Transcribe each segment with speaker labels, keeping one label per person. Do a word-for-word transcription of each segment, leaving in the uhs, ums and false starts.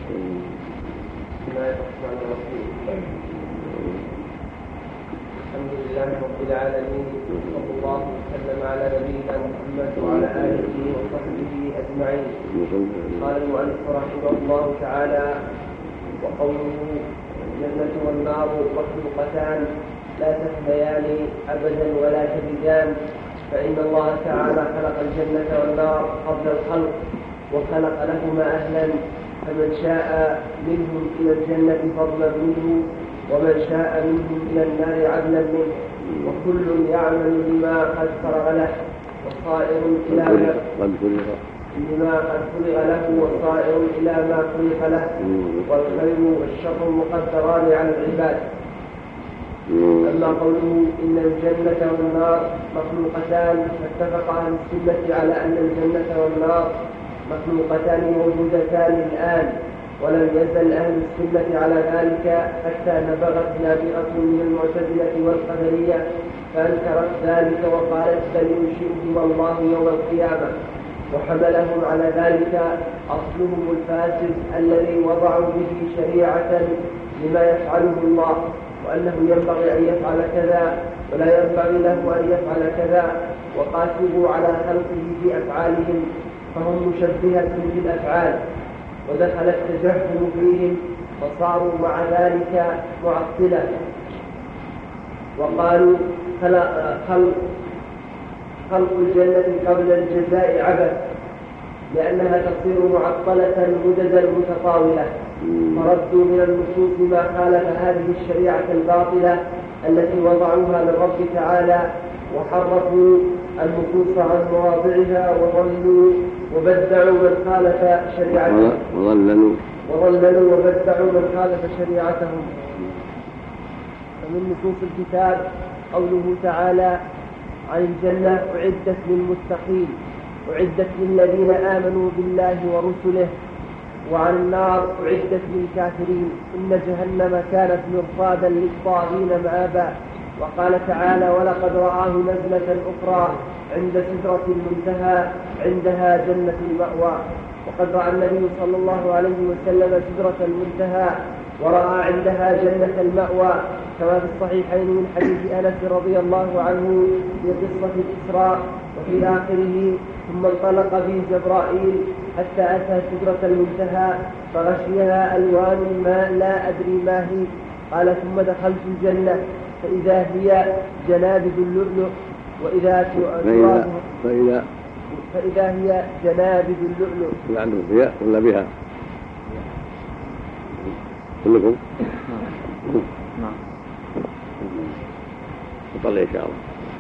Speaker 1: بسم الله الرحمن الرحيم. الحمد لله رب العالمين، صلى الله وسلم على نبينا محمد وعلى آله وصحبه أجمعين. قال المؤلف رحمه الله تعالى: وقوله الجنة والنار مخلوقتان لا تفنيان أبدا ولا تبدان، فإن الله تعالى خلق الجنة والنار قبل الخلق وخلق لهما أهلا، فمن شاء منهم إلى الجنة فضلا منه ومن شاء منهم إلى النار عدلا منه، وكل يعمل بما قد فرغ له وصائر إلى لما قد فرغ له وصائر إلى ما فرغ له، والخير والشر مقدران على العباد. أما قوله إن الجنة والنار مخلوقتان، فاتفق أهل السنة على أن الجنة والنار مخلوقتان موجودتان الآن، ولم يزل أهل السنة على ذلك حتى نبغت نابغة من المعتزلة والقدرية فأنكرت ذلك وقالت بل ينشئهما الله يوم القيامة، وحملهم على ذلك أصلهم الفاسد الذي وضعوا به شريعة لما يفعله الله، وأنه ينبغي أن يفعل كذا ولا ينبغي له أن يفعل كذا، وقاسوا على خلقه في أفعالهم، فهم مشبهة بالأفعال، ودخل التجهم فيهم فصاروا مع ذلك معطلة، وقالوا خلق, خلق الجنة قبل الجزاء عبث، لأنها تصير معطلة مددا متطاولة، فردوا من النصوص ما خالف هذه الشريعة الباطلة التي وضعوها للرب تعالى، وحرفوا النصوص عن مواضعها وضلوا وبدعوا من خالف شريعتهم وضللوا وضللوا وبدعوا من خالف شريعتهم. فمن نصوص الكتاب قوله تعالى عن الجنة: أعدت للمتقين، أعدت للذين آمنوا بالله ورسله، وعن النار: أعدت للكافرين، إن جهنم كانت مرصادا للطاغين مآبا. وقال تعالى: ولقد رآه نزلة أخرى عند سدرة المنتهى عندها جنة المأوى. وقد رأى النبي صلى الله عليه وسلم سدرة المنتهى ورأى عندها جنة المأوى، كما في الصحيحين من حديث أنس رضي الله عنه في قصة الإسراء وفي آخره: ثم انطلق بي جبرائيل حتى أتى سدرة المنتهى فغشيها ألوان ما لا أدري ما هي. قال: ثم دخلت الجنة فإذا هي جنابذ اللؤلؤ، وإذا ترابها
Speaker 2: فإذا
Speaker 1: فإذا هي جنابذ اللؤلؤ.
Speaker 2: عندهم فيها ولا بها؟ كلكم؟
Speaker 3: نعم.
Speaker 2: نطلع إن شاء الله.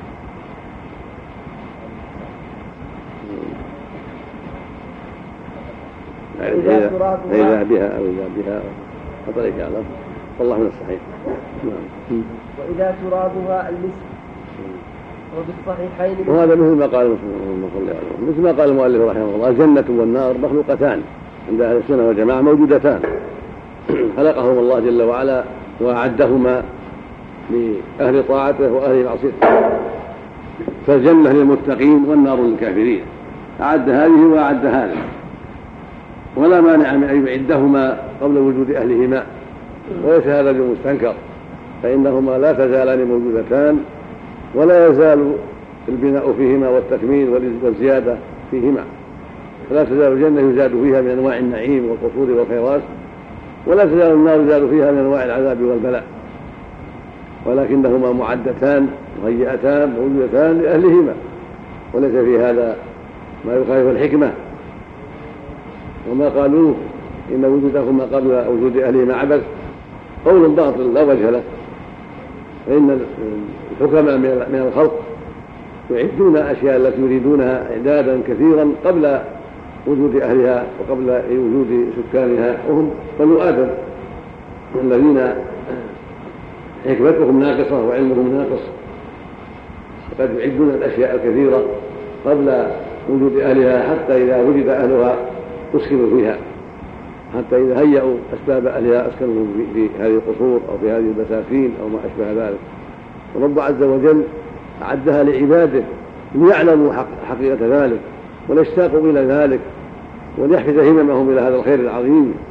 Speaker 1: فإذا
Speaker 2: فإذا بها أو إذا بها نطلع إن شاء الله. والله من الصحيح.
Speaker 1: وإذا ترابها المسك. وبالصحيحين
Speaker 2: وهذا مثل ما قال مثل ما قال المؤلف رحمه الله: الجنة والنار مخلوقتان عند أهل السنة والجماعة، موجودتان خلقهما الله جل وعلا وأعدهما لأهل طاعته وأهل معصيته، فالجنة للمتقين والنار للكافرين، أعد هذه وأعد هذه، ولا مانع من أن يعدهما قبل وجود أهلهما، وليس هذا بمستنكر، فإنهما لا تزالان موجودتان، ولا يزال البناء فيهما والتكميل والزيادة فيهما، فلا تزال الجنة يزاد فيها من أنواع النعيم والقصور والخيرات، ولا تزال النار يزاد فيها من أنواع العذاب والبلاء، ولكنهما معدتان مهيئتان موجودتان لأهلهما، وليس في هذا ما يخالف الحكمة. وما قالوه إن وجودهما قبل وجود أهلهما عبث قول باطل لا وجه له، فإن الحكماء من الخلق يعدون أشياء التي يريدونها إعدادا كثيرا قبل وجود أهلها وقبل وجود سكانها، وهم بنو آدم الذين حكمتهم ناقصة وعلمهم ناقص، فقد يعدون الأشياء الكثيرة قبل وجود أهلها، حتى إذا وجد أهلها أسكنوا فيها، حتى إذا هيئوا أسباب أهلها أسكنوا في هذه القصور أو في هذه البساتين أو ما أشبه ذلك. ورب عز وجل أعدها لعباده ليعلموا حقيقة ذلك وليشتاقوا إلى ذلك وليحفز هممهم إلى هذا الخير العظيم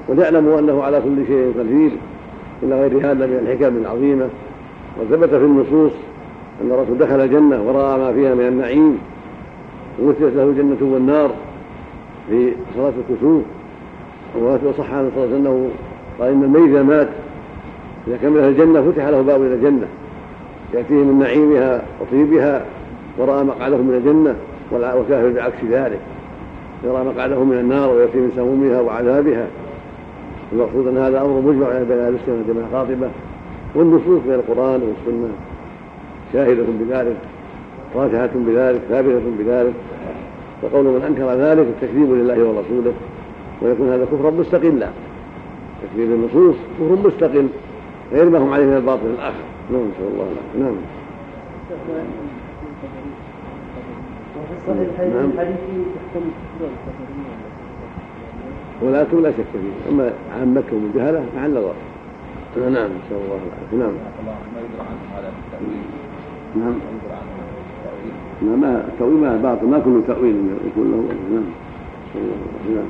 Speaker 2: وليعلموا أنه على كل شيء قدير إلى غير هذا من الحكم العظيمة. وثبت في النصوص أن الرسول دخل الجنة ورأى ما فيها من النعيم ومثلت له الجنة والنار في صلاة الكسوف. وصح عن صلى الله عليه وسلم أنه قال إن الميت إذا مات إذا كمل الجنة فتح له باب إلى الجنة يأتيه من نعيمها وطيبها ورأى مقعده من الجنة، والكافر بعكس ذلك يرى مقعده من النار ويأتي من سمومها وعذابها. المقصود أن هذا أمر مجمع بين أهل السنة جماعة قاطبة، والنصوص من القرآن والسنة شاهدة بذلك راجحة بذلك ثابتة بذلك. فقول من أنكر ذلك التكذيب لله ورسوله، ويكون هذا كفرا مستقلا. تكذيب النصوص كفر مستقل غير ما هم عليه من الباطل الآخر. نعم إن شاء الله. نعم.
Speaker 1: نعم.
Speaker 2: ولا لا شك فيه. أما عامته من جهله محل نظر. نعم إن شاء الله. نعم. نعم. نعم. ما التأويل ما باطل، ما كل تأويل يكون له. نعم. نعم.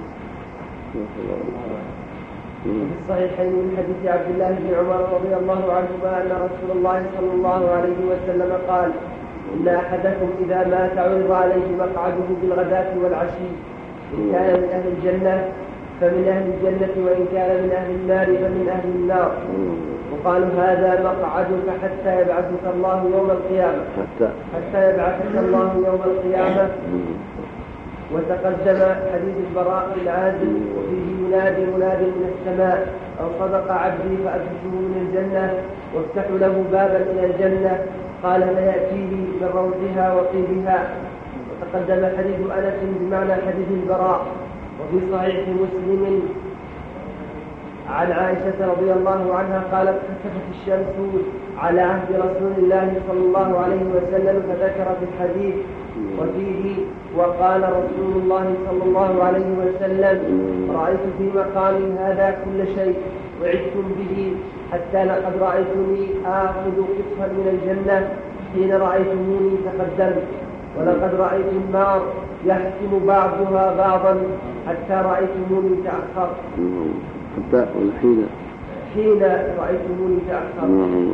Speaker 1: في الصحيحين من حديث عبد الله بن عمر رضي الله عنهما أن رسول الله صلى الله عليه وسلم قال: إن أحدكم إذا مات عرض عليه مقعده بالغداة والعشي، إن كان من أهل الجنة فمن أهل الجنة، وإن كان من أهل النار فمن أهل النار. وقالوا: هذا مقعدك حتى يبعثك الله يوم القيامة حتى, حتى يبعثك الله يوم القيامة. وتقدم حديث البراء بن عازب وفيه ينادي مناد من السماء: أو صدق عبدي فأبشره من الجنة وافتحوا له بابا إلى الجنة، قال فيأتيه من روضها وطيبها. وتقدم حديث أنس بمعنى حديث البراء. وفي صحيح مسلم عن عائشة رضي الله عنها قالت: خسفت الشمس على عهد رسول الله صلى الله عليه وسلم، فذكر في الحديث وفيه: وقال رسول الله صلى الله عليه وسلم: رأيت في مقامي هذا كل شيء وعدتم به، حتى لقد رأيتني آخذ قطفا من الجنة حين رأيتموني تقدمت، ولقد رأيت النار يحكم بعضها بعضا حتى رأيتموني تأخرت.
Speaker 2: حتى حين
Speaker 1: حين رأيتموني تأخرت.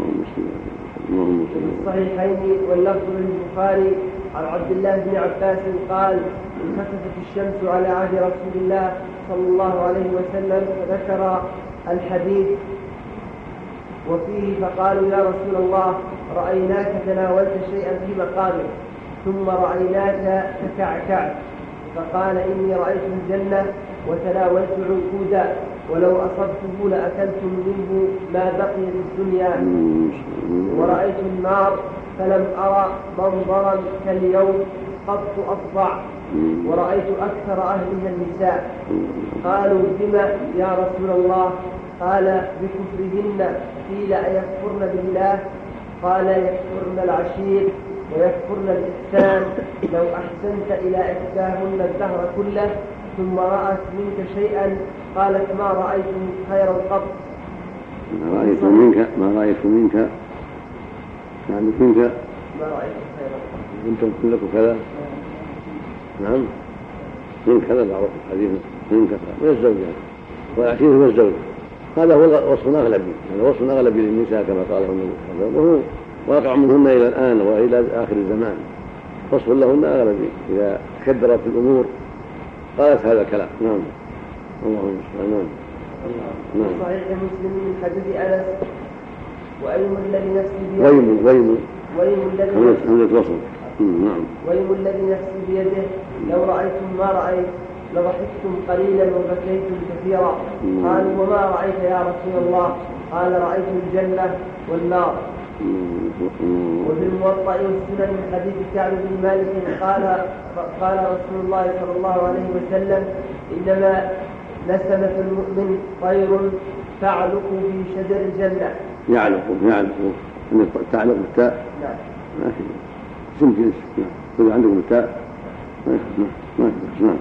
Speaker 1: في الصحيحين واللفظ للبخاري عن عبد الله بن عباس قال: خسفت الشمس على عهد رسول الله صلى الله عليه وسلم، فذكر الحديث وفيه: فقالوا: يا رسول الله، رأيناك تناولت شيئا في مقامك، ثم رأيناك تكعكعت. فقال: إني رأيت الجنة وتناولت عنقودا، ولو أصبته لأكلتم منه ما بقي في الدنيا، ورأيت النار فلم أرى منظرا كاليوم قط أفظع، ورأيت أكثر أهلها النساء. قالوا: بما يا رسول الله؟ قال: بكفرهن. قيل: أيكفرن بالله؟ قال: يكفرن العشير ويكفرن الإحسان. لو أحسنت إلى إحداهن الدهر كله ثم رأت منك شيئا قالت: ما رأيت خيرا قط.
Speaker 2: ما رأيت منك ما رأيت منك يعني منك
Speaker 1: ما رأيت خيرا قط.
Speaker 2: أنتم كلكم كذا. نعم. من كذا بعض الحديث من كذا من الزوجة، والعشير هو الزوج. هذا هو وصف أغلبي، هذا وصف أغلبي للنساء كما قاله النبي صلى الله عليه وسلم، وهو واقع منهن إلى الآن وإلى آخر الزمان. وصف لهن أغلبي إذا تكدرت الأمور قالت هذا الكلام. نعم. اللهم المستعان.
Speaker 1: نعم. صحيح مسلم من حديث أنس: وأيم الذي نفسي بيده
Speaker 2: ويم ويم
Speaker 1: ويم الذي
Speaker 2: همزة وصل. نعم.
Speaker 1: ويم الذي نفسي بيده لو رأيتم ما رأيت لضحكتم قليلا وبكيتم كثيرا. قالوا: وما رأيت يا رسول الله؟ قال: رأيت الجنة والنار. وفي الموطأ والسنن من حديث كعب بن مالك قال قال رسول الله صلى الله عليه وسلم: إنما نسمة المؤمن طير تعلق في شجر الجنة.
Speaker 2: يعلق يعلق أن تعلق بالتاء.
Speaker 1: نعم.
Speaker 2: ما في اسم جنس. نعم. عندكم التاء ما ما نعم.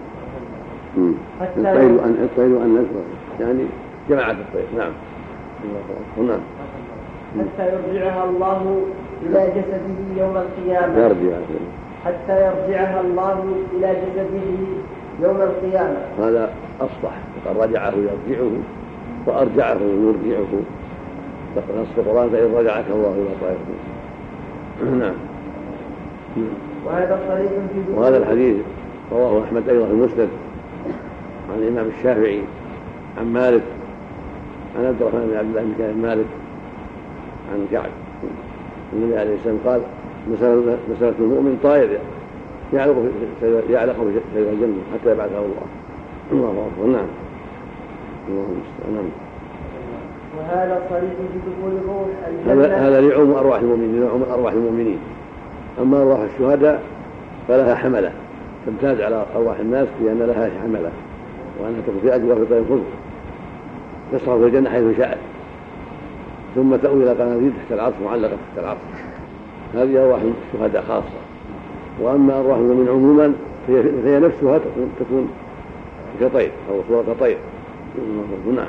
Speaker 2: الطير أن الطير أن يعني جماعة الطير. نعم. نعم.
Speaker 1: حتى يرجعها الله إلى جسده يوم القيامة.
Speaker 2: يرجع.
Speaker 1: حتى يرجعها الله إلى جسده يوم القيامة.
Speaker 2: هذا أفصح، وقد رجعه يرجعه وأرجعه يرجعه، نص القرآن فإن رجعك الله إلى طائفة. نعم.
Speaker 1: وهذا صريح في
Speaker 2: وهذا الحديث رواه أحمد أيضا في المسند عن الإمام الشافعي عن مالك عن عبد الرحمن بن عبد الله بن كعب مالك عن كعب النبي عليه السلام قال: مسألة المؤمن طائر يعلق يعلق في شجر الجنة حتى يبعثه الله. الله أكبر. نعم. الله المستعان.
Speaker 1: وهذا صريح في دخول الروح
Speaker 2: الجنة. هذا لعوم أرواح المؤمنين، لعوم أرواح المؤمنين. أما أرواح الشهداء فلها حملة تمتاز على أرواح الناس بأن لها حملة، وأنها تكون في أجوبة في طير خضر تسرع في الجنة حيث شاءت، ثم تأوي إلى قناديل تحت العرش معلقة تحت العرش. هذه أرواح الشهداء خاصة. وأما أرواح المؤمنين عموما فهي نفسها تكون كطير أو صورة طير. نعم.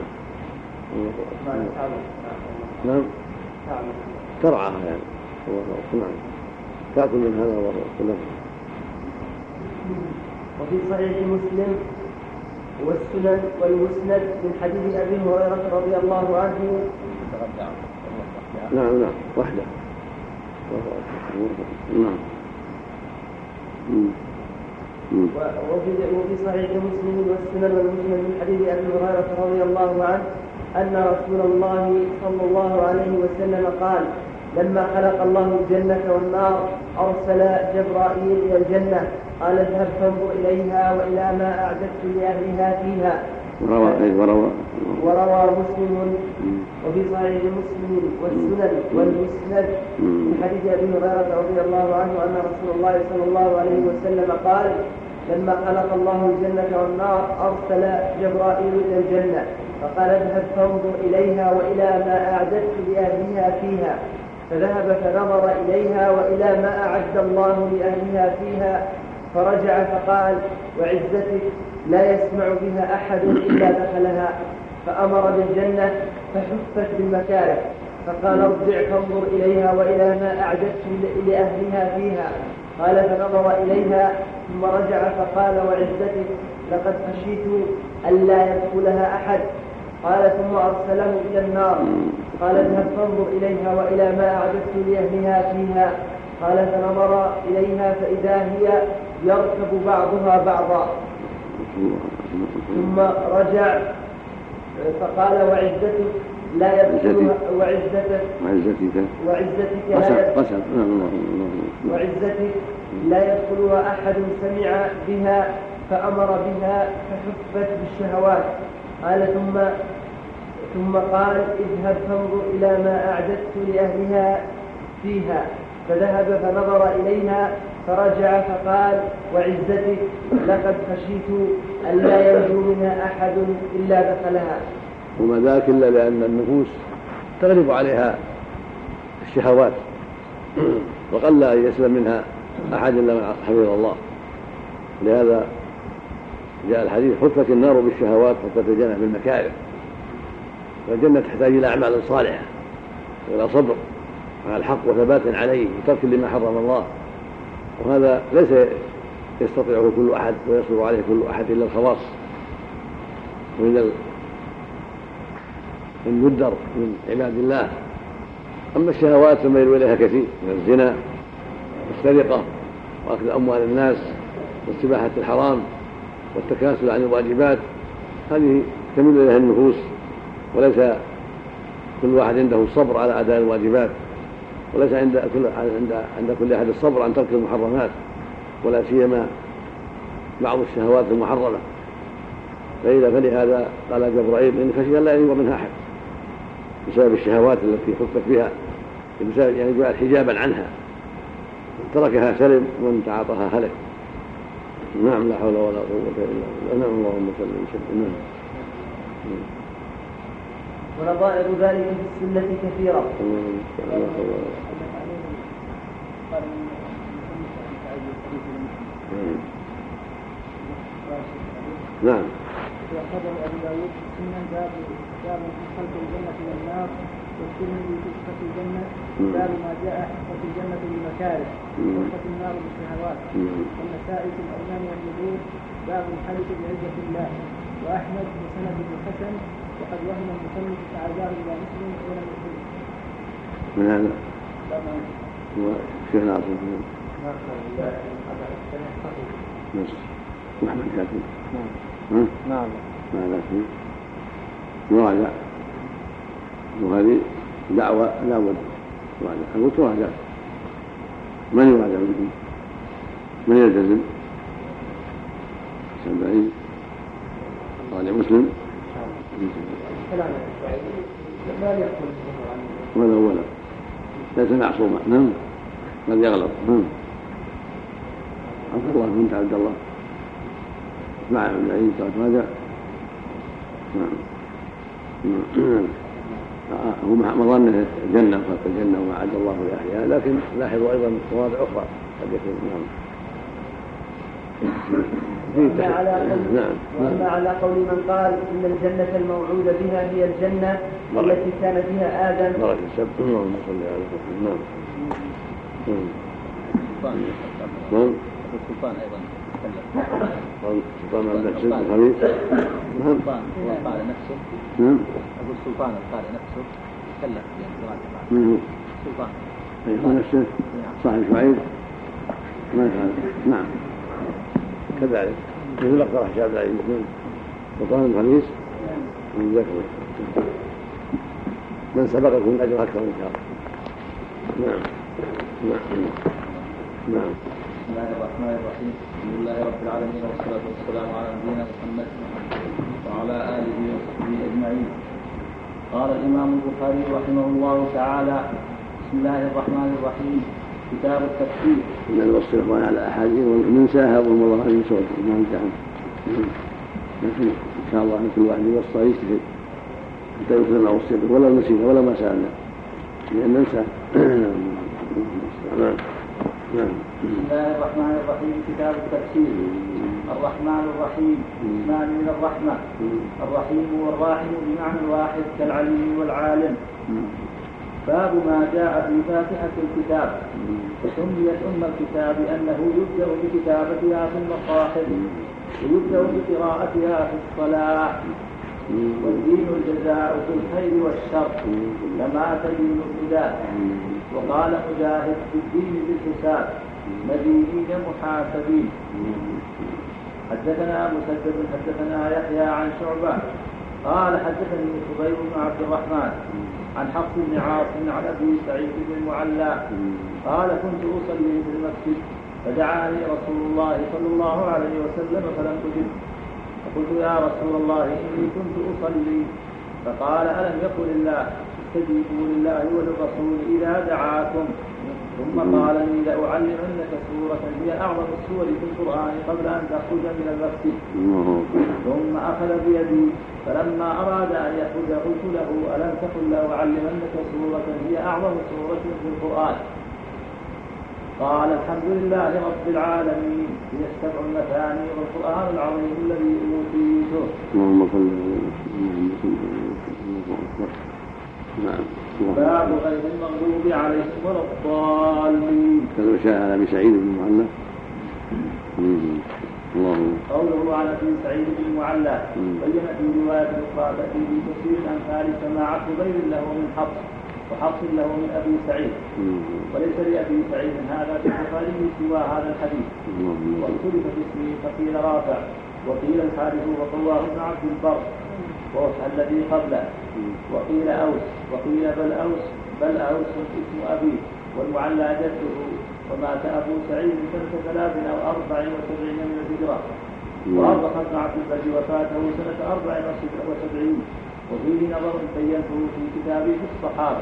Speaker 2: نعم. ترعاها يعني. نعم. تأكل من هذا والله.
Speaker 1: وفي صحيح مسلم والسنن والمسند من حديث أبي هريرة رضي الله عنه.
Speaker 2: نعم نعم وحده. نعم.
Speaker 1: وفي صحيح مسلم والسنن والمسند من حديث أبي هريرة رضي الله عنه أن رسول الله صلى الله عليه وسلم قال: لما خلق الله الجنة والنار أرسل جبرائيل إلى الجنة قال: اذهب فانظر إليها وإلى ما أعددت لأهلها فيها.
Speaker 2: وروى
Speaker 1: وروى مسلم وفي صحيح مسلم والسنن والمسند من حديث أبي هريرة رضي الله عنه أن رسول الله صلى الله عليه وسلم قال: لما خلق الله الجنة والنار أرسل جبرائيل إلى الجنة فقال: اذهب فانظر إليها وإلى ما أعددت لأهلها فيها. فذهب فنظر إليها وإلى ما أعد الله لأهلها فيها، فرجع فقال: وعزتك لا يسمع بها أحد إلا دخلها. فأمر بالجنة فحفت بالمكاره، فقال: ارجع فانظر إليها وإلى ما أعددت لأهلها فيها. قال: فنظر إليها ثم رجع فقال: وعزتك لقد خشيت ألا يدخلها أحد. قال: ثم أرسله إلى النار قال: اذهب فانظر إليها وإلى ما أعددت لأهلها فيها. قال: فنظر إليها فإذا هي يركب بعضها بعضا. ثم رجع فقال: وعزتك لا يدخلها وعزتك وعزتك لا وعزتك لا يدخلها أحد سمع بها فأمر بها فحفت بالشهوات. قال: ثم ثم قال: اذهب فانظر إلى ما أعددت لأهلها فيها. فذهب فنظر إليها فرجع فقال: وعزتك لقد خشيت أن لا ينجو منها أحد إلا دخلها.
Speaker 2: وما ذاك إلا لأن النفوس تغلب عليها الشهوات، وقل أن يسلم منها أحد إلا من حفظ الله. لهذا جاء الحديث: حفت النار بالشهوات حفت الجنة بالمكاره. فالجنة تحتاج إلى أعمال صالحة وإلى صبر على الحق وثبات عليه وترك لما حرم الله، وهذا ليس يستطيعه كل أحد ويصبر عليه كل أحد إلا الخواص ومن المدر من عباد الله. أما الشهوات فميل إليها كثير من الزنا والسرقة وأكل أموال الناس واستباحة الحرام والتكاسل عن الواجبات، هذه تميل إليها النفوس، وليس كل واحد عنده الصبر على أداء الواجبات، وليس عند كل عند عند كل أحد الصبر عن ترك المحرمات، ولا سيما بعض الشهوات المحرمة. فإذا فلهذا قال جبرائيل: إن خشي لا ينجو منها أحد بسبب الشهوات التي خفت بها، بسبب يعني جعلت حجابا عنها، تركها سلم ومن تعاطاها هلك. نعم. لا حول ولا قوة إلا بالله. نعم. اللهم صل وسلم.
Speaker 1: ونظائر ذلك في السنة كثيرة.
Speaker 2: نعم.
Speaker 4: وأخرجه أبو داود سنن باب باب في خلق الجنة والنار، والترمذي في صفة الجنة باب ما جاء حفظة الجنة بالمكاره وحفظة النار بالشهوات، والنسائي في الأيمان والنذور باب الحلف بعزة الله، وأحمد بسند الحسن، وقد وهم المصنف فعزاه إلى مسلم ولم يخرجه.
Speaker 2: من هذا؟ وشيخ ناصر بس محمد كاتب
Speaker 3: نعم نعم
Speaker 2: ماذا فيه مراجع، وهذه دعوة لا بد مراجع، أقول تراجع من يراجع منهم؟ من يلتزم؟ سبعين راجع مسلم ولا ولا ليس معصوما. نعم قد يغلط. نعم عبد الله بنت عبد الله مع ابن عيد راجع. نعم هو مظنه الجنة وخلق الجنة وما عد الله لأحياء، لكن لاحظوا أيضا مواضع أخرى قد يكون. نعم
Speaker 1: وأما على قول وأما على قول من قال إن الجنة الموعود بها هي الجنة التي كان فيها آدم.
Speaker 2: بارك السبت. اللهم صل على محمد. نعم نعم
Speaker 3: السلطان أيضا
Speaker 2: سلطان عبد العزيز الخميس.
Speaker 3: نعم قال نفسه.
Speaker 2: نعم
Speaker 3: أقول سلطان قال نفسه تكلم يعني
Speaker 2: منه
Speaker 3: سلطان
Speaker 2: أي نفسه صاحب شعيب ما يفعل. نعم كذلك مثل اقترح شعب العيد سلطان الخميس من ذكر من سبقكم أجر أكثر إن شاء الله. نعم نعم نعم
Speaker 3: بسم الله الرحمن الرحيم. الحمد لله رب العالمين، والصلاة والسلام على نبينا محمد وعلى آله وصحبه أجمعين. قال الإمام البخاري رحمه الله تعالى: بسم الله الرحمن الرحيم. كتاب التفسير.
Speaker 2: من الوصف الإخوان على أحاديث وننساها والله من صوت ما ننساها، لكن إن شاء الله كل واحد يوصى يجتهد حتى يكون ما وصي به ولا نسينا ولا ما سألنا لأن ننسى. نعم نعم.
Speaker 3: بسم الله الرحمن الرحيم. كتاب التفسير. الرحمن الرحيم اسمان من الرحمة. الرحيم والراحم بمعنى واحد كالعليم والعالم. باب ما جاء في فاتحة الكتاب. وسميت أم الكتاب أنه يبدأ بكتابتها في المصاحف ويبدأ بقراءتها في الصلاة. والدين الجزاء في الخير والشر كما تدين الهدى. وقال مجاهد: في الدين بالحساب مدينين محاسبين. حدثنا مسدد حدثنا يحيى عن شعبة قال حدثني خبيب بن عبد الرحمن عن حفص بن عاصم عن أبي سعيد بن المعلى قال: كنت أصلي في المسجد فدعاني رسول الله صلى الله عليه وسلم فلم أجب، فقلت: يا رسول الله إني كنت أصلي. فقال: ألم يقل الله استجيبوا لله وللرسول إذا دعاكم. ثم قال لي: لأعلمنك سورة هي أعظم السور في القرآن قبل أن تخرج من المسجد. ثم أخذ بيدي فلما أراد أن يخرج قلت له: ألم تقل لأعلمنك سورة هي أعظم سورة في القرآن؟ قال: الحمد لله رب العالمين، هي السبع المثاني والقرآن العظيم الذي أوتيته.
Speaker 2: اللهم صل على
Speaker 3: باب غير المغضوب عليهم ولا الضالين.
Speaker 2: كما شاء على ابي سعيد بن المعلى. اللهم
Speaker 3: قوله عن ابي سعيد بن المعلى بين في روايه اخرى التي في تفسير الامثال سماع خبير له من حفص وحفص له من ابي سعيد، وليس لابي سعيد هذا في البخاري سوى هذا الحديث. واختلف في اسمه فقيل رافع وقيل الحارث وقواه ابن عبد البر الذي قبله، وقيل أوس وقيل بل أوس بل أوس اسم أبيه والمعلى جده. ومات أبو سعيد سنة ثلاث أو أربع وسبعين من الهجرة، وأربخ ابن عبد البر وفاته سنة أربع وسبعين، وفيه نظر بينته في كتابه في الصحابة.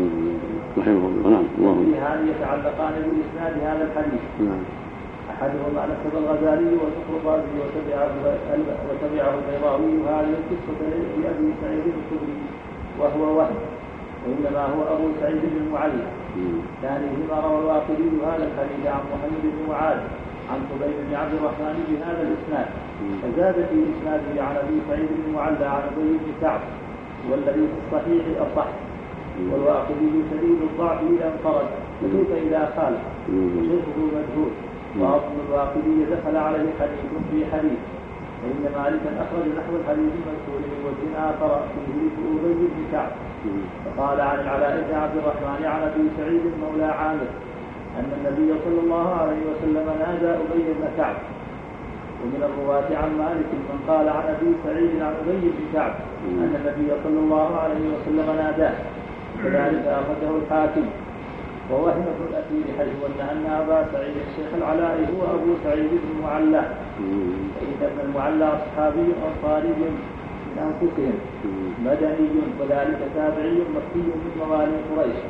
Speaker 3: في هذه يتعلقان بالإسناد هذا الحديث. أحدهما نسب الغزالي والفقرطازي وتبعه وتبعه البيضاوي هذه القصة لأبي سعيد الخدري وهو وهم، وإنما هو أبو سعيد بن المعلى. ثانيهما روى الواقدي هذا الحديث عن محمد بن معاذ عن خبيب بن عبد الرحمن بهذا الاسناد فزاد في اسناده عن ابي سعيد بن المعلى عن ابي بن كعب والذي في الصحيح اصح والواقدي شديد الضعف اذا انفرد فكيف اذا خالف وشيخه مجهول واظن الواقدي دخل عليه حديث في حديث فان مالكا اخرج نحو الحديث المذكور من وجه اخر فيه ابي بن كعب فقال عن العلاء بن عبد الرحمن عن ابي سعيد مولى عامر أن النبي صلى الله عليه وسلم نادى أبي بن كعب. ومن الرواة عن مالك من قال عن أبي سعيد عن أبي بن كعب أن النبي صلى الله عليه وسلم ناداه وذلك أخرجه الحاكم. ووهم ابن الأثير حيث أن أبا سعيد الشيخ العلاء هو أبو سعيد بن المعلى فإن ابن المعلى أصحابي أنصاري من أنفسهم مدني وذلك تابعي مكي من موالي قريش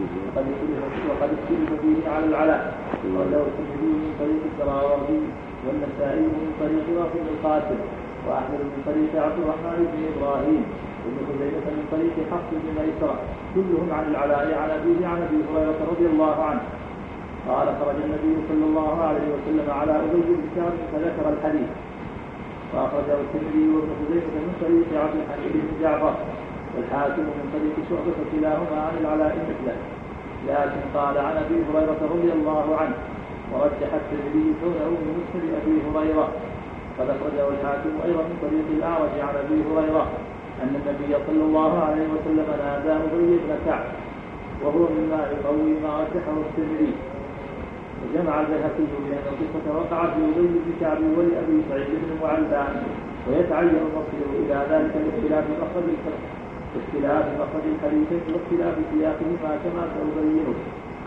Speaker 3: وقد اختلف فيه على العلاء وله الترمذي من طريق الدراوردي والنسائي من طريق رافع بن القاسم وأحمد من طريق عبد الرحمن بن إبراهيم وابن خزيمة من طريق حفص بن ميسرة كلهم عن العلاء عن أبيه عن أبي هريرة رضي الله عنه قال خرج النبي صلى الله عليه وسلم على أبي بن كعب فذكر الحديث وأخرجه الترمذي وابن خزيمة من طريق عبد الحميد بن جعفر والحاكم من طريق شعبة كلاهما عن العلاء مثله لكن قال عن أبي هريرة رضي الله عنه ورجح الترمذي كونه من مسند أبي هريرة قد أخرجه الحاكم أيضا من طريق الأعرج عن أبي هريرة أن النبي صلى الله عليه وسلم نادى أبي بن كعب وهو مما يقوي ما رجحه الترمذي. وجمع البيهقي بأن القصة وقعت لأبي بن كعب ولأبي سعيد بن المعلى ويتعين المصير إلى ذلك باختلاف مخرج اختلاف مخرج الحديثين واختلاف سياقهما كما سأبينه.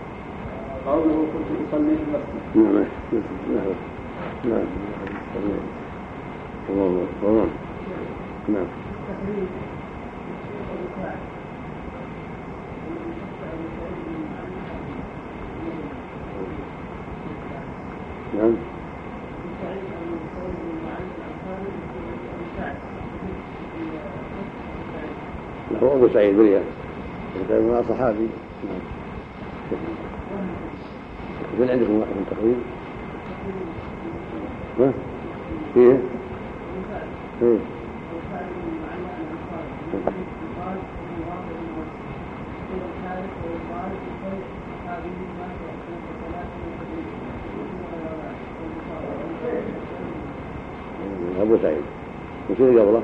Speaker 3: قوله كنت أصلي في المسجد.
Speaker 2: نعم نعم الله أكبر. نعم نعم هو أبو سعيد بريئة مع صحابي. نعم يكون عندكم واحد من تقريب ها فيه ايه أبو سعيد وش اللي قبله؟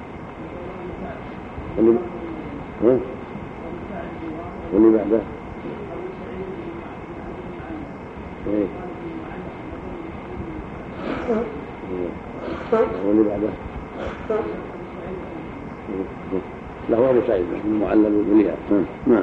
Speaker 2: واللي ها واللي بعده ايه واللي بعده له أبو سعيد المعلل بالولياء. نعم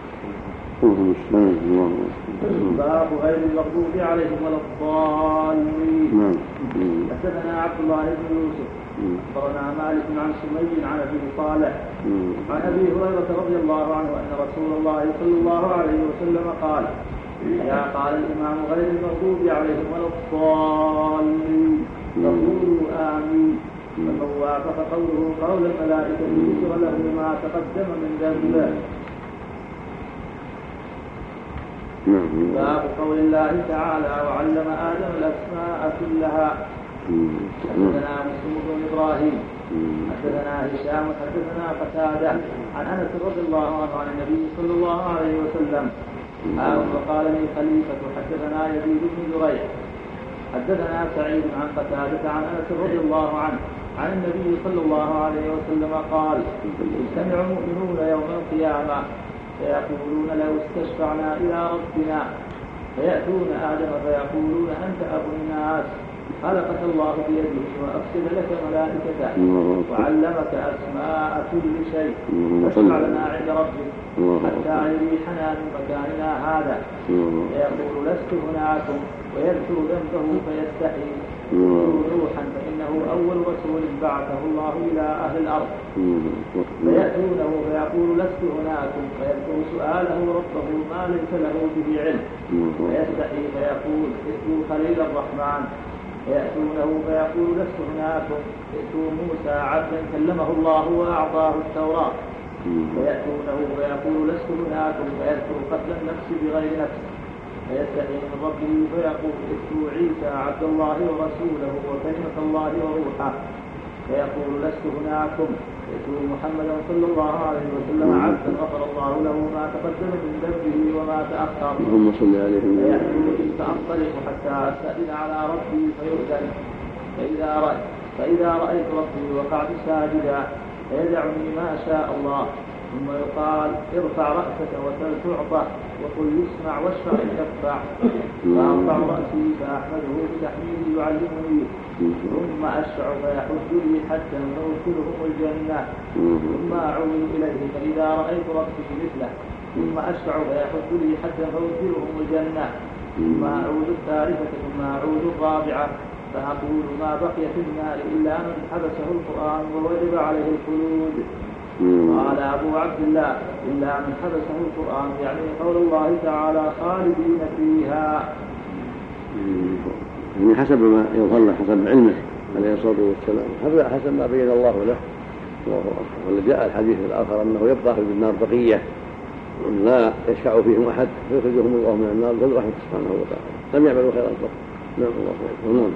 Speaker 3: باب غير المغضوب عليهم ولا الضالين. حدثنا عبد الله بن يوسف أخبرنا مالك عن سمي عن أبي صالح عن أبي هريرة رضي الله عنه أن رسول الله صلى الله عليه وسلم قال إذا قال الإمام غير المغضوب عليهم ولا الضالين فقولوا آمين فمن وافق قوله قول الملائكة ذكر له ما تقدم من ذنبه. باب قول الله تعالى وعلم آدم الأسماء كلها. حدثنا مسلم بن إبراهيم حدثنا هشام حدثنا قتادة عن أنس رضي الله عنه عن النبي صلى الله عليه وسلم وقال لي خليفة حدثنا يزيد بن زريع حدثنا سعيد عن قتادة عن أنس رضي الله عنه عن النبي صلى الله عليه وسلم قال يجتمع المؤمنون يوم القيامة فيقولون لو استشفعنا إلى ربنا فيأتون آدم فيقولون أنت أبو الناس خلقك الله بيده وأفسد لك ملائكته وعلمك أسماء كل شيء فاشفع لنا عند ربك حتى يريحنا من مكاننا هذا فيقول لست هناكم ويذكر ذنبه فيستحي يقول نوحا فإنه أول رسول بعثه الله إلى أهل الأرض فيأتونه فيقول لست هناكم فيذكر سؤاله ربه ما ليس له به علم فيستحي فيقول ائتوا خليل الرحمن فيأتونه فيقول لست هناكم ائتوا موسى عبدا كلمه الله وأعطاه التوراة فيأتونه فيقول لست هناكم فيذكر قتل النفس بغير نفس فيستحي من ربه فيقول اتلوا عيسى عبد الله ورسوله وكلمة الله وروحه، فيقول لست هناكم، يتلو محمدا صلى الله عليه وسلم عبدا غفر الله له ما تقدم من ذنبه وما تأخر،
Speaker 2: اللهم صل عليه
Speaker 3: فيحلو فأنطلق حتى أستأذن على ربي فيؤذن، فإذا رأيت فإذا رأيت ربي وقعت ساجدا فيدعني ما شاء الله، ثم يقال ارفع رأسك وسل تعطى وقل يسمع واشفع يشفع، فأرفع رأسي فأحمده بتحميده يعلمني، ثم أشفع فيحج لي حتى فأدخلهم الجنة، ثم أعود إليه فإذا رأيت ربي مثله، ثم أشفع فيحج لي حتى فأدخلهم الجنة، ثم أعود الثالثة ثم أعود الرابعة فأقول ما بقي في النار إلا من حبسه القرآن ووجب عليه الخلود. قال أبو عبد الله إلا من حبسه القرآن يعني قول الله تعالى خالدين فيها.
Speaker 2: يعني حسب ما يظهر له حسب علمه عليه الصلاة والسلام، حسب ما بين الله له. والذي جاء الحديث الآخر أنه يبقى في النار بقية لا يشفع فيهم أحد فيخرجهم الله من النار بل رحمة سبحانه وتعالى، لم يعملوا خيرا قط. نعم الله خير. نعم.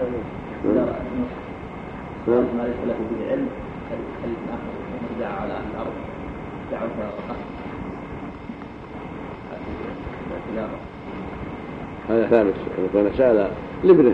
Speaker 3: نعم. ما ليس له بالعلم حديث آخر مرجع على أهل الأرض دعوا فرقة
Speaker 2: هذا ثابت وكان سأل لابنه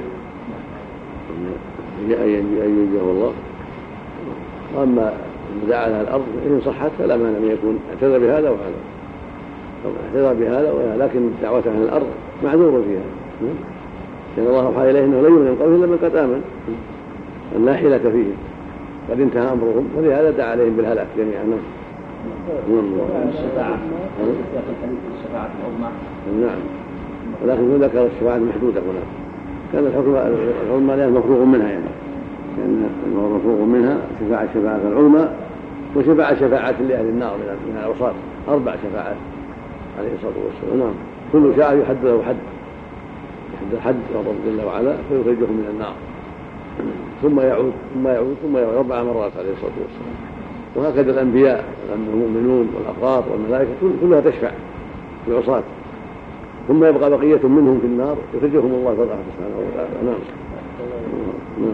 Speaker 2: أن ينجيه الله، وأما دعا على الأرض إن صحت فلا مانع أن يكون اعتذر بهذا وهذا، اعتذر بهذا وهذا، لكن دعوة أهل الأرض معذور فيها، لأن الله أوحى إليه أنه لا يؤمن من قوله إلا من قد آمن، أن لا حيلة فيهم، قد انتهى أمرهم، ولهذا دعا عليهم بالهلاك جميعا.
Speaker 3: الشفاعة الشفاعة العظمى.
Speaker 2: نعم، ولكن ذكر الشفاعة المحدودة هنا، كان الحكم العظمى لها مفروغ منها، يعني كان مفروغ منها شفاعة الشفاعة العظمى وشفاعة شفاعة لأهل النار من الأوصاف، أربع شفاعات عليه الصلاة والسلام. نعم، كل شاعر يحد له حد، يحد الحد رب جل وعلا فيخرجهم من النار، ثم يعود ثم يعود ثم يعود أربع مرات عليه الصلاة والسلام. وهكذا الأنبياء المؤمنون والأقراط والملائكة كلها تشفع في العصاة، ثم يبقى بقية منهم في النار يخرجهم الله فرحمة سبحانه وتعالى. نعم. نعم.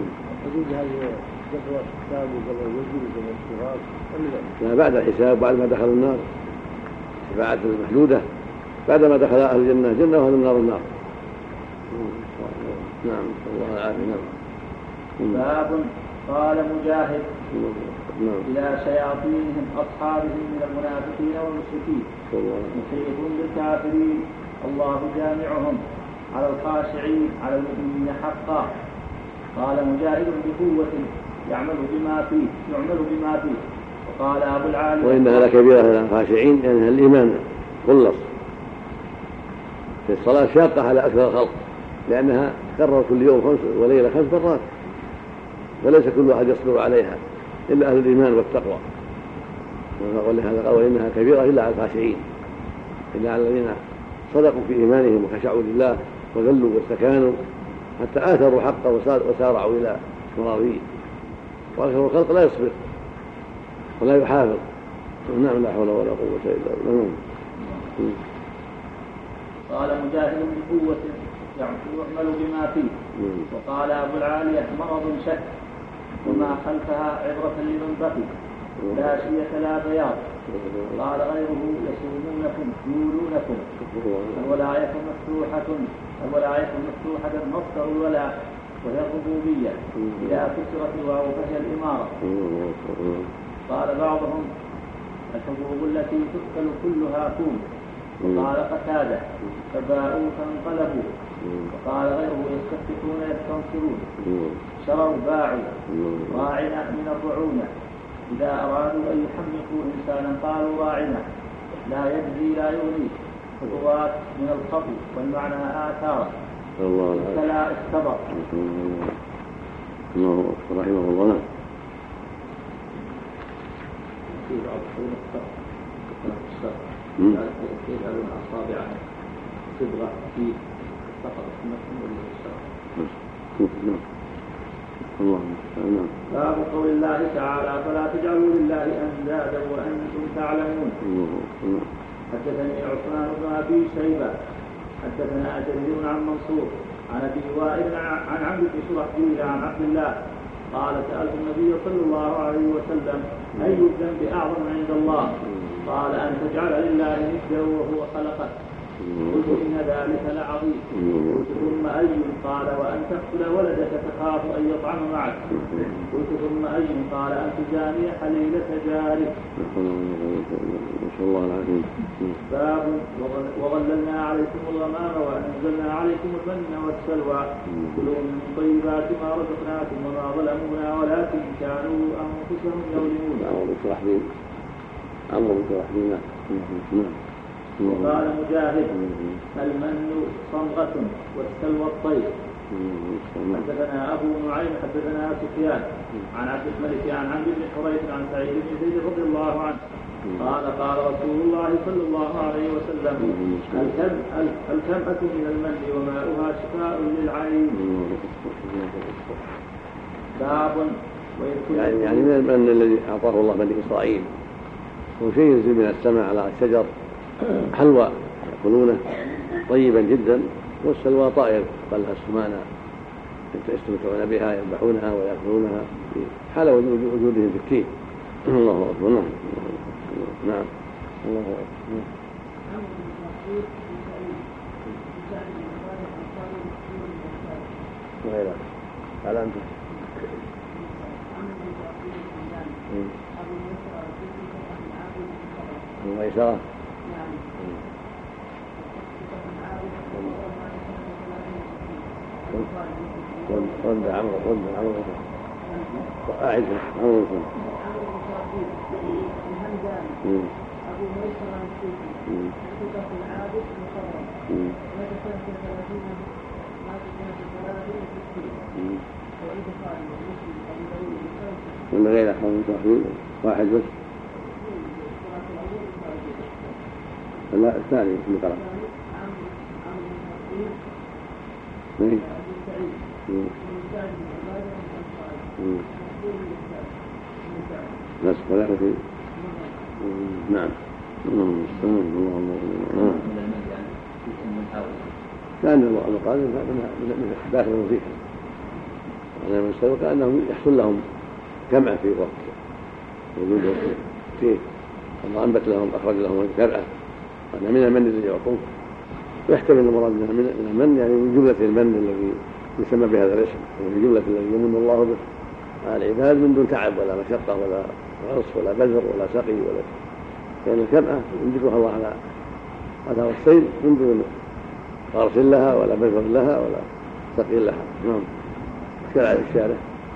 Speaker 2: لا، بعد الحساب بعد ما دخل النار شفاعة المحدودة، بعد ما دخل أهل الجنة جنة وأهل النار النار. نعم الله العافية. نعم.
Speaker 3: باب قال مجاهد
Speaker 2: نعم.
Speaker 3: إلى شياطينهم أصحابهم من المنافقين والمشركين محيط بالكافرين الله جامعهم على الخاشعين على المؤمنين حقا. قال مجاهد بقوة يعمل بما فيه يعمل بما فيه. وقال أبو العالي
Speaker 2: وإنها لكبيرة على الخاشعين يعني الإيمان خلص في الصلاة شاقة على أكثر الخلق، لأنها تكرر كل يوم خمس وليلة خمس مرات، وليس كل أحد يصبر عليها إلا أهل الإيمان والتقوى. ولهذا قال وإنها كبيرة إلا على الخاشعين، إلا على الذين صدقوا في إيمانهم وخشعوا لله وذلوا واستكانوا حتى آثروا حقه وسارعوا إلى مراضيه. وأكثر الخلق لا يصبر ولا يحافظ. نعم لا حول ولا قوة إلا بالله.
Speaker 3: قال مجاهد بقوة يعمل بما فيه. وقال أبو العالية مرض شك وما خلفها عبرة لمن بقي لا شية لا بياض. قال غيره يسومونكم يولونكم. الولاية مفتوحة الولاية مفتوحة مصدر الولاء وهي الربوبية، إذا كسرت الواو فهي الإمارة. قال بعضهم الحبوب التي تؤكل كلها كون. وقال قتادة فباءوا فانقلبوا. وقال غيره يستفتحون يستنصرون. شروا باعوا راعنا من الرعونة، إذا أرادوا أن يحمقوا إنسانا قالوا راعنا لا يجزي لا يغني. خطوات من الخطو والمعنى آثارا فلا استبر.
Speaker 2: الله رحمه الله.
Speaker 3: يجعلون أصابع صبغة في سقط
Speaker 2: الله.
Speaker 3: باب قول الله تعالى فلا تجعلوا لله أندادا وأنتم تعلمون. حدثني عثمان بن أبي شيبة حدثنا جرير عن منصور عن ابي وائل عن عمرو بن شرحبيل عن عبد الله قال سألت النبي صلى الله عليه وسلم أي الذنب أعظم عند الله؟ قال أن تجعل لله ندا وهو خلقك. قلت إن ذلك لعظيم. قلت ثم أي؟ قال وأن تقتل ولدك تخاف أن يطعم معك. قلت ثم أي؟ قال أن تجاني حليلة جارك.
Speaker 2: نسأل الله العافية.
Speaker 3: باب وظللنا عليكم الغمام وأنزلنا عليكم المن والسلوى كلوا من طيبات ما رزقناكم وما ظلمونا ولكن كانوا أنفسهم يظلمون.
Speaker 2: عمرو بن شرحبيل عمرو بن شرحبيل نعم.
Speaker 3: وقال مجاهد المن صمغة والسلوى الطير. حدثنا أبو نعيم حدثنا سفيان عن عبد الملك عن عمرو بن حريث عن سعيد بن زيد رضي الله عنه قال قال رسول الله صلى الله عليه وسلم الكمأة من المن وماؤها شفاء للعين. باب
Speaker 2: يعني يعني من المن الذي أعطاه الله بني إسرائيل هو شيء ينزل من السماء على الشجر حلوى يأكلونه طيبا جدا، والسلوى طائر قال لها السمانة يستمتعون بها يذبحونها ويأكلونها في حال وجودهم في التين. الله أكبر. نعم نعم الله أكبر. وغيره على أنت وغيره رد عمرو رد عمرو أعد عمرو
Speaker 4: أبو ميسر عن السيدي حدث العابد مقرر مات سنة ثلاثين مات سنة ثلاثين وستين وعيد خالد ومسلم أبو داود
Speaker 2: ولا غير أحمد صاحبين واحد بس؟ لا الثاني اللي قرأ مين؟
Speaker 4: أبو سعيد بن سعد بن عبادة بن
Speaker 2: ناس ثلاثة. نعم. كان المقادم داخل فيها أنا من السبب كأنهم يحصل لهم جمع في وقت وجود فيه الله أنبت لهم أخرج لهم كرأة أنا من المن الذي يعطوه ويحتمل المراد من المن يعني من جملة المن الذي يسمى بهذا الاسم ومن جملة الذي يمن الله به على العباد من دون تعب ولا مشقة ولا غص ولا بذر ولا سقي ولا كان الكمأة ينبتها الله على هذا الصيد من دون غرس لها ولا بذر لها ولا سقي لها. نعم. اشكال على الشارع.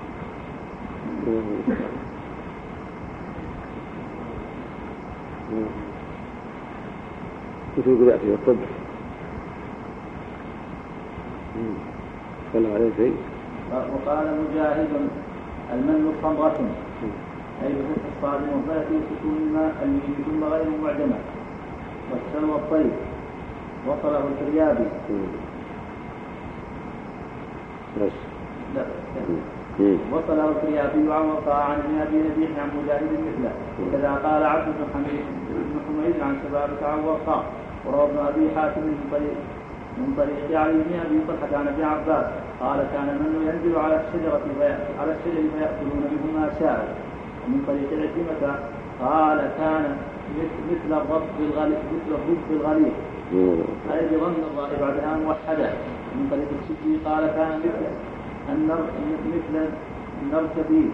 Speaker 2: كتب يقول في الطب تكلم عليه شيء.
Speaker 3: وقال مجاهد المن صمغة أي بفتح الصاد المنطلق وسكون الماء الميم ثم غير معجمة والسلوى الطيب وصله الفريابي.
Speaker 2: بس
Speaker 3: لا وصله الفريابي عن وقع عن ابن أبي نبيح عن مجاهد مثله وكذا قال عبد بن حميد بن حميد عن شبابك عن وقع وروى ابن أبي حاتم من طريق من طريق علي بن أبي طلحة عن ابن عباس قال كان المن ينزل على الشجرة على الشجر فيأكلون منه ما شاءوا. ومن طريق العكرمة قال كان مثل الرب بالغليظ مثل الرب بالغليظ أي بضم الراء بعدها موحدة. من طريق السدي قال كان مثل النر مثل النرجبيل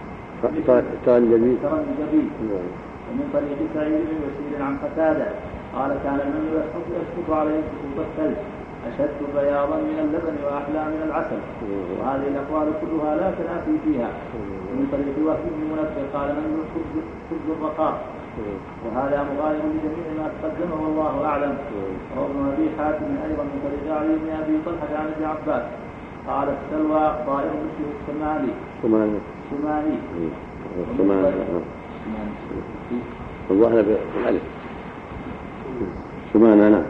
Speaker 3: ترنجبيل. ومن طريق سعيد بن بشير عن قتادة قال كان المن يسقط عليه سقوط الثلج أشد بياضا من اللبن وأحلى من العسل. وهذه الأقوال كلها لا تنافي فيها. ومن طريق وهب بن منبه قال من خبز الرقاق وهذا مغاير لجميع ما تقدمه والله أعلم. وابن أبي حاتم أيضا من طريق علي بن أبي طلحة عن ابن عباس قال السلوى طائر مثله السماني
Speaker 2: سماني
Speaker 3: سماني
Speaker 2: سماني الظاهر بالألف سمانة. نعم.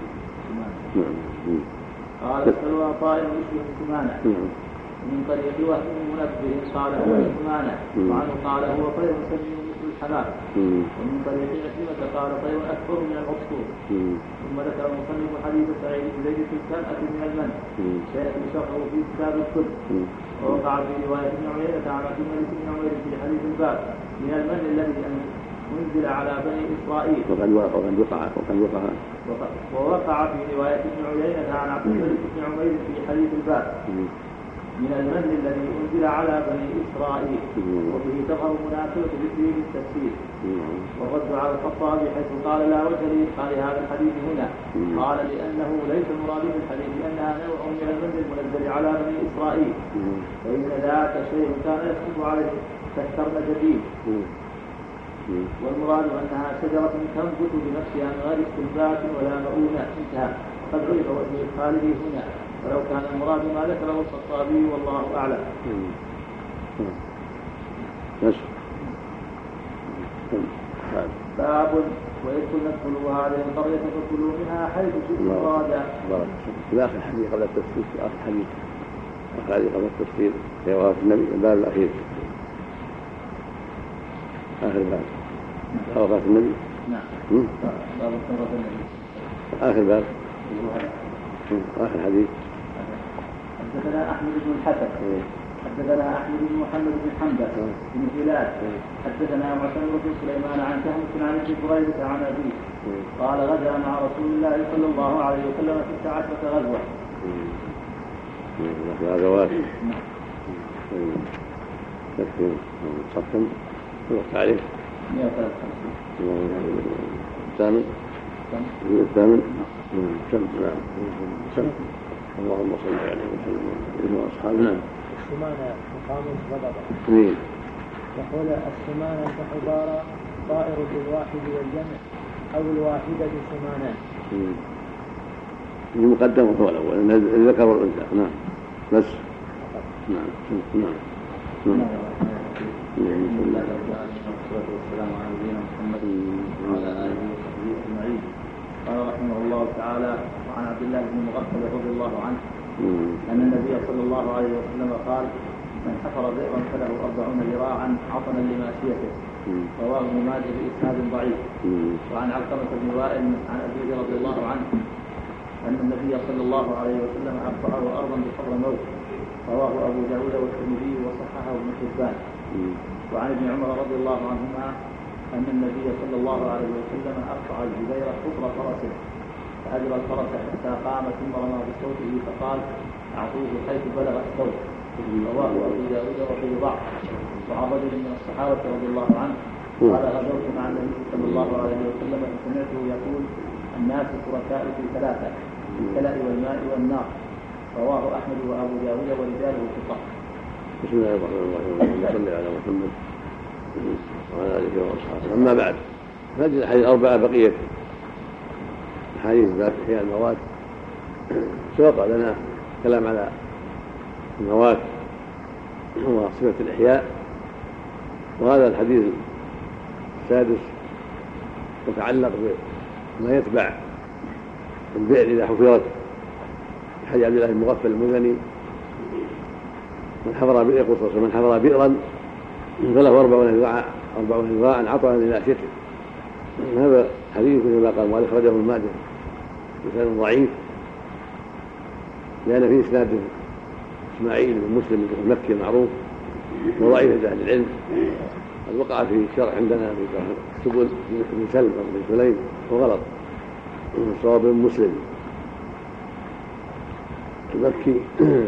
Speaker 3: قال السلوى طائر مثله السمانة. من طريق وهب بن منبه قال هو السمانة وعنه قال هو طير سمين مثل الحمام. ومن طريق عكرمة قال طير أكبر من العصفور. ثم ذكر المصنف حديث سعيد بن زيد في السنة من المن سيأتي شرحه في كتاب الكل. ووقع في رواية ابن عيينة عن عبد الملك بن عمير في حديث الباب من المن الذي أنزل على بني إسرائيل.
Speaker 2: وقد وقع وقد وقع
Speaker 3: ووقع في رواية ابن عيينة عن عبد الملك بن عمير في حديث الباب من المن الذي أنزل على بني إسرائيل. وفيه تظهر مناسبة ذكره للتفسير. والرد على الخطابي حيث قال لا وجه لإدخال هذا الحديث هنا. قال لأنه ليس المراد بالحديث أنها نوع من المن المنزل على بني إسرائيل، فإن ذاك شيء كان يسقط عليه كالثرن جديد. والمراد أنها شجرة تنبت بنفسها من غير استنبات ولا مؤونة. انتهى. قد غير وجه إدخاله هنا، ولو كان المراد ما ذكره الخطابي والله أعلم. باب وإذ كنا ندخلوا هذه القرية فكلوا منها حيث شئتم رغدا.
Speaker 2: في آخر الحديث قبل التفسير في آخر الحديث آخر الحديث قبل التفسير في وفاة النبي الباب الأخير آخر باب وفاة النبي.
Speaker 3: نعم. باب وفاة النبي
Speaker 2: آخر باب آخر حديث.
Speaker 3: حدثنا أحمد بن الحسن حدثنا أحمد بن محمد بن حنبل بن هلال حدثنا معتمر بن سليمان عن كهمة عن ابن بريدة عن أبيه قال غزا مع رسول الله صلى الله عليه وسلم ست عشرة غزوة.
Speaker 2: غزوات. تكفي صفا الوقت عليه.
Speaker 3: مئة وثلاثة وخمسين.
Speaker 2: الثامن. الثامن. سم. نعم. سم. اللهم صل عليه وسلم واصحابنا.
Speaker 4: السمانة مقام غضبة.
Speaker 2: اثنين.
Speaker 4: يقول السمانة كحبارة طائر بالواحد والجمع أو الواحدة سمانان.
Speaker 2: المقدم هو الأول الذكر والأنثى. نعم. بس. نعم. نعم. نعم.
Speaker 3: بسم الله الرحمن الرحيم والصلاة والسلام على نبينا محمد وعلى آله وصحبه أجمعين. قال رحمه الله تعالى وعن عبد الله بن مغفل رضي الله عنه أن النبي صلى الله عليه وسلم قال من حفر بئرا فله أربعون ذراعا عطنا لماشيته. رواه ابن ماجه بإسناد ضعيف. وعن علقمة بن وائل عن أبيه رضي الله عنه أن النبي صلى الله عليه وسلم أخبره أرضا بحر موت. رواه أبو داود والترمذي وصححه ابن حبان. وعن ابن عمر رضي الله عنهما أن النبي صلى الله عليه وسلم أقطع الجبير خطر فرسه فأجرى الفرس حتى قام ثم رمى بصوته فقال أعطوه حيث بلغ الصوت. رواه أبو داود وفيه ضعف. وعن رجل من الصحابة رضي الله عنه قال غزوت مع النبي صلى الله عليه وسلم فسمعته يقول الناس شركاء في ثلاثة في الكلاء والماء والنار. رواه أحمد وأبو داود ورجاله ثقة.
Speaker 2: بسم الله الرحمن الرحيم. صلى على محمد وعلى آله وأصحابه. أما بعد هذه الحديث أربعة بقية حديث باب إحياء الموات. سبق لنا كلام على الموات وصفة الإحياء، وهذا الحديث السادس يتعلق بما يتبع البئر إذا حفرت. حديث عبد الله بن مغفل المزني من حفر بئر قصص ومن حفر بئرا فله أربعون ذراعا أربعون ذراعا عطنا لناشته. هذا حديث كما قال المؤلف أخرجه ابن ماجه بسند ضعيف لأن فيه إسناد إسماعيل بن مسلم المكي المعروف وضعيف عند أهل العلم. قد وقع في شرح عندنا في سبل بن سلم بن سليم وغلط صواب بن مسلم المكي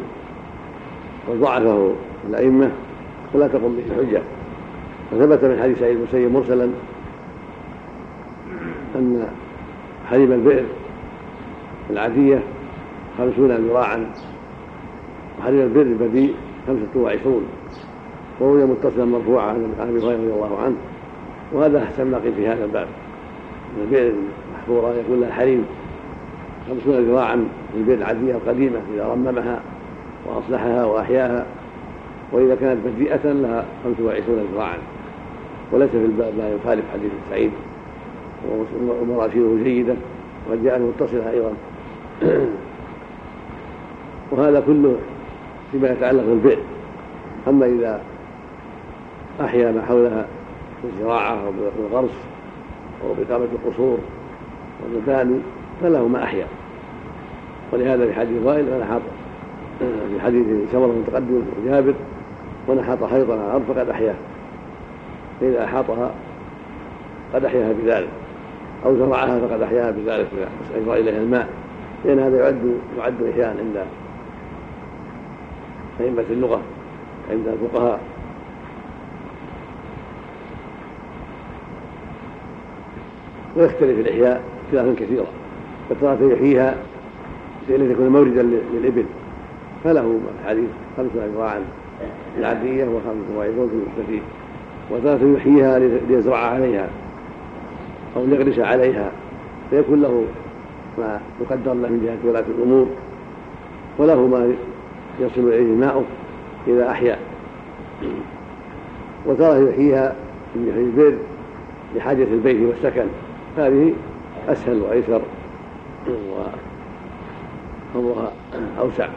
Speaker 2: وضعفه الأئمة فلا تقم به الحجة. وثبت من حديث سعيد المسيب مرسلا أن حليب البئر العادية خمسون ذراعا وحليب البئر البديء خمسة وعشرون. وهو متصلا مرفوعا عن أبي هريرة رضي الله عنه. وهذا أحسن ما قيل في هذا الباب. البئر المحفورة يكون لها حليب خمسون ذراعا البئر العادية القديمة إذا رممها وأصلحها وأحياها، وإذا كانت بديئة لها خمسة وعشرون ذراعا. وليس في الباب ما يخالف حديث سعيد ومراسيله جيدة وقد جاء متصلة أيضا. وهذا كله فيما يتعلق بالبئر. أما إذا أحيا ما حولها بالزراعة أو بالغرس أو بإقامة القصور والمباني فله ما أحيا. ولهذا في حديث وائل فنحط في حديث سمرة المتقدم وجابر ونحط حيضا على الأرض فقد أحياها، فإذا أحاطها قد أحياها بذلك، أو زرعها فقد أحياها بذلك أجرى إليها الماء، لأن هذا يعد يعد إحياء عند أئمة اللغة عند الفقهاء. ويختلف الإحياء خلافا كثيرا، فترة يحييها لأن يكون موردا للإبل فله حديث خمسون ذراعا في العادية وخمس وعشرون في المستفيد، وترة يحييها ليزرع عليها أو ليغرس عليها فيكون له ما يقدر له من جهة ولاة الأمور، وله ما يصل إليه ماؤه إذا أحيا. وترى يحييها من يحيي البر لحاجة البيت والسكن، هذه أسهل وأيسر وأمرها أوسع،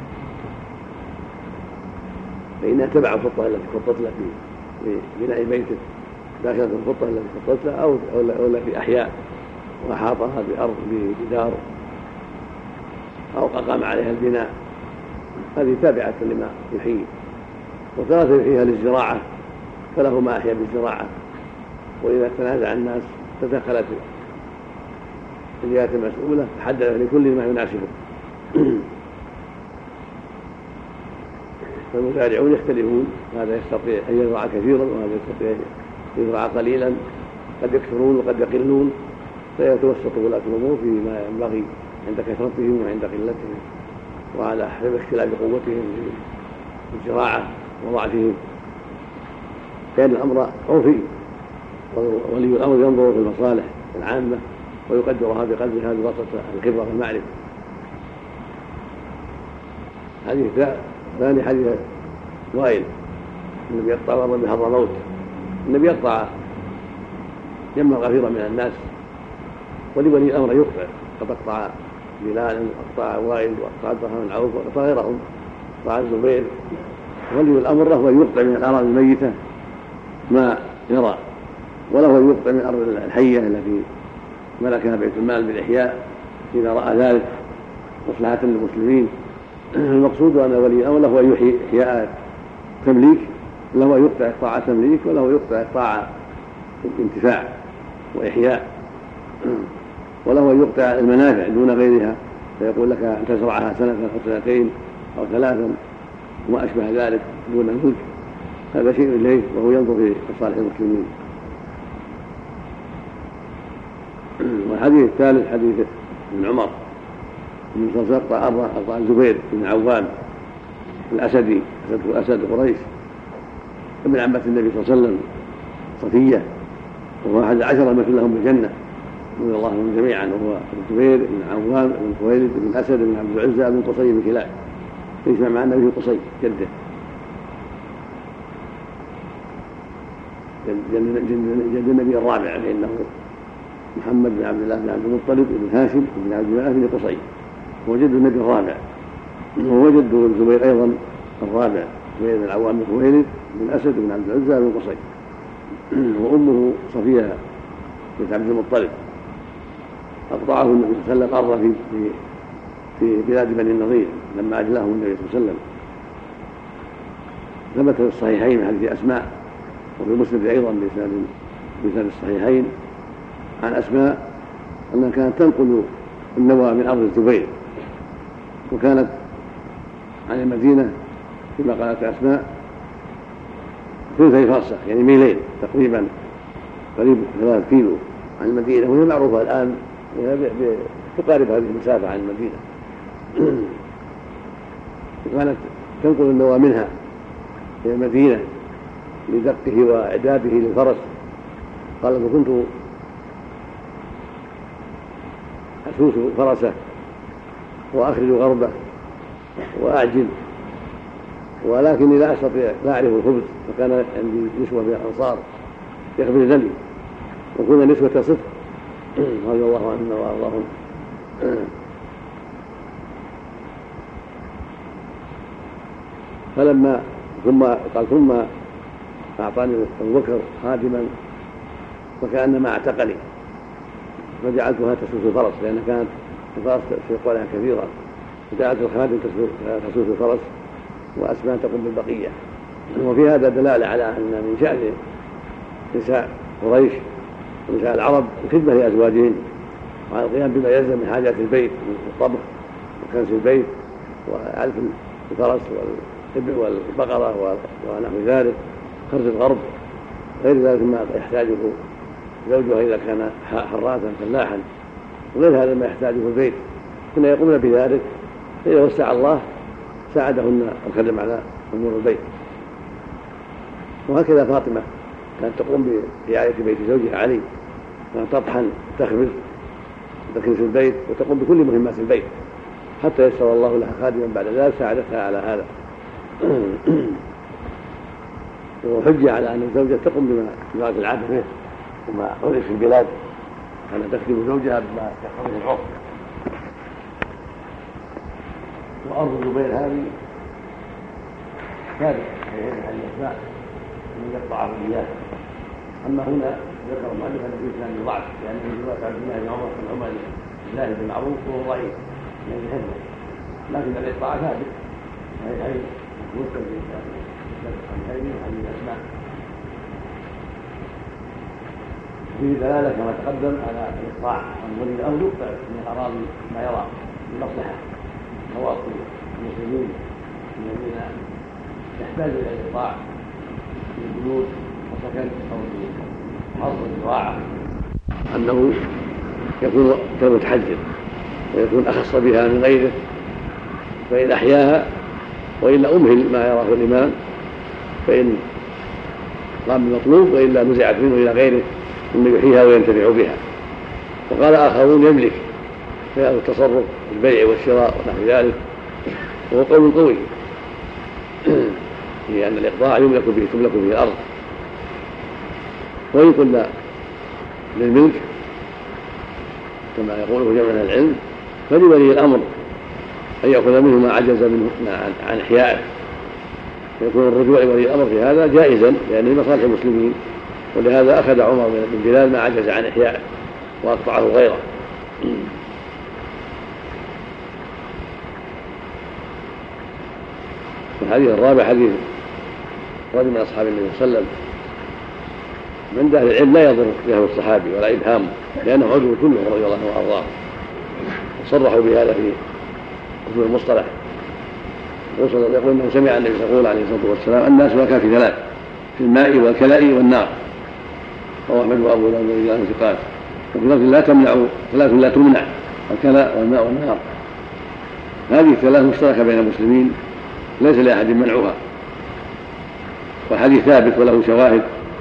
Speaker 2: فإنها تبع الخطة التي خطت له في بناء بيته داخل الخطة التي خطت له أو أو في أحياء وأحاطها بأرض بدار أو أقام عليها البناء، هذه تابعة لما يحيي. وثلاثة يحييها للزراعة فله ما أحيا بالزراعة، وإذا تنازع الناس تدخلت الجهات المسؤولة فحدد لكل ما يناسبه. فالمزارعون يختلفون، هذا يستطيع أن يزرع كثيرا وهذا يستطيع أن يزرع قليلا، قد يكثرون وقد يقلون، فيتوسط ولاة الأمور فيما ينبغي عند كثرتهم وعند قلتهم، وعلى حسب اختلاف قوتهم في الزراعة وضعفهم، كان الأمر عرفي، ولي الأمر ينظر في المصالح العامة ويقدرها بقدرها بواسطة الخبرة والمعرفة. حديث ثاني حديث وائل النبي يقطع الأرض بحضرموت، النبي يقطع يما غفيرا من الناس، ولولي الأمر يقطع، قد أقطع بلالا وأقطع وائل وأقطع عبد الرحمن بن عوف وأقطع غيرهم، أقطع الزبير. ولي الأمر له أن يقطع من الأراضي الميتة ما يرى، وله أن يقطع من الأرض الحية التي ملكها بيت المال بالإحياء إذا رأى ذلك مصلحة للمسلمين. المقصود أن ولي الأمر له أن يحيي إحياء تمليك، له أن يقطع إقطاع تمليك، وله يقطع إقطاع انتفاع وإحياء، وله أن يقطع المنافع دون غيرها، فيقول لك أن تزرعها سنة أو سنتين أو ثلاثا وما أشبه ذلك دون الملك، هذا شيء إليه وهو ينظر في مصالح المسلمين. والحديث الثالث حديث ابن عمر من صدق أرض الزبير بن عوام الأسدي، أسد أسد قريش، ابن عمة النبي صلى الله عليه وسلم صفية، وهو أحد العشرة المثل لهم بالجنة رضي الله عنهم جميعا، وهو الزبير بن عوام بن خويلد بن أسد بن عبد العزى بن قصي بن كلاب، يجمع مع النبي قصي جده جد النبي الرابع، لأنه محمد بن عبد الله بن عبد المطلب بن هاشم بن عبد الله بن قصي، هو جد النبي الرابع، وهو جد الزبير أيضا الرابع، زبير بن العوام بن خويلد بن أسد بن عبد العزى بن قصي، وأمه صفية بنت عبد المطلب. أقطعه النبي صلى الله عليه وسلم أرض في في في بلاد بني النضير لما أجلاه النبي صلى الله عليه وسلم. ثبت في الصحيحين من حديث أسماء، وفي مسند أيضا بسند الصحيحين عن أسماء أنها كانت تنقل النوى من أرض الزبير، وكانت عن المدينة كما قالت أسماء ثلثي فرسخ، يعني ميلين تقريبا، قريب ثلاثة كيلو عن المدينة، وهي معروفة الآن تقارب هذه المسافة عن المدينة. كانت تنقل النوى منها إلى المدينة لدقه وإعداده للفرس. قال فكنت أسوس فرسه وأخرج غربه وأعجل، ولكني لا أستطيع لا أعرف الخبز، فكان عندي نسوة من الأنصار يخبزن لي، وكنا نسوة صدق رضي الله عنهم وأرضاهم. فلما ثم قال ثم أعطاني أبو بكر خادما وكأنما اعتقني، فجعلتها تسوس الفرس لأن كانت الفرس تسوق لها كثيرا، فجعلت الخادم تسوس الفرس وأسماء تقوم بالبقية. وفي هذا دلالة على أن من شأن نساء قريش ونساء العرب الخدمة لأزواجهن وعلى القيام بما يلزم من حاجات البيت من الطبخ وكنس البيت وألف الفرس والبقرة ونحو ذلك، خرج الغرب، غير ذلك ما يحتاجه زوجها إذا كان حراثا فلاحا، وغير هذا ما يحتاجه البيت، كنا يقومون بذلك، فإذا وسع الله ساعدهن الخدم على أمور البيت. وهكذا فاطمة كانت تقوم برعاية بيت زوجها علي، كانت تطحن تخبز وتكنس البيت وتقوم بكل مهمات البيت حتى يسر الله لها خادما بعد ذلك ساعدتها على هذا. وحجة على أن الزوجة تقوم بما جرت العادة به وما عرف في البلاد، أن تخدم زوجها بما يقتضيه العرف. وأرض الزبير هذه ثابت في هذه الأسماء من يقطع إياه. أما هنا ذكر المؤلف أن في إسلام ضعف لأنه من رواية عبد الله بن عمر بن عمر الله بالمعروف وهو ضعيف من الهمة، لكن الإقطاع ثابت أي مسلم في الصحيحين عن الأسماء. فيه دلالة كما تقدم على الإقطاع أن ولي الأمر يقطع من أراضي ما يرى بمصلحة مواطن المسلمين الذين يحتاجوا إلى الإقطاع من بيوت وسكن أو حرب وزراعة، أنه يكون كالمتحجر ويكون أخص بها من غيره، فإن أحياها وإلا أمهل ما يراه الإمام فإن قام بالمطلوب وإلا نزعت منه إلى غيره ممن يحييها وينتفع بها. وقال آخرون يملك في هذا التصرف البيع والشراء ونحو ذلك، وهو قول قوي في أن الإقطاع يملك به تملك به الأرض. وإن قلنا للملك كما يقوله جمع من العلم فلولي الأمر أن يأخذ منه ما عجز منه عن إحيائه، يكون الرجوع لولي الأمر في هذا جائزا لأنه مصالح المسلمين، ولهذا أخذ عمر بن بلال ما عجز عن إحيائه وأقطعه غيره. الحديث الرابع حديث رجل من أصحاب النبي صلى الله عليه وسلم من أهل العلم لا يضر جهل الصحابي ولا إبهامه لأنه عضو كله رضي الله عنه وأرضاه، وصرحوا بهذا في كتب المصطلح. يقول انه سمع النبي يقول عليه الصلاه والسلام الناس وكان في ثلاث في الماء والكلاء والنار، رواه احمد وابو داود ورجال ثقات. وفي لفظ لا تمنع ثلاث لا تمنع الكلاء والماء والنار. هذه الثلاث مشتركه بين المسلمين ليس لاحد منعها، والحديث ثابت وله شواهد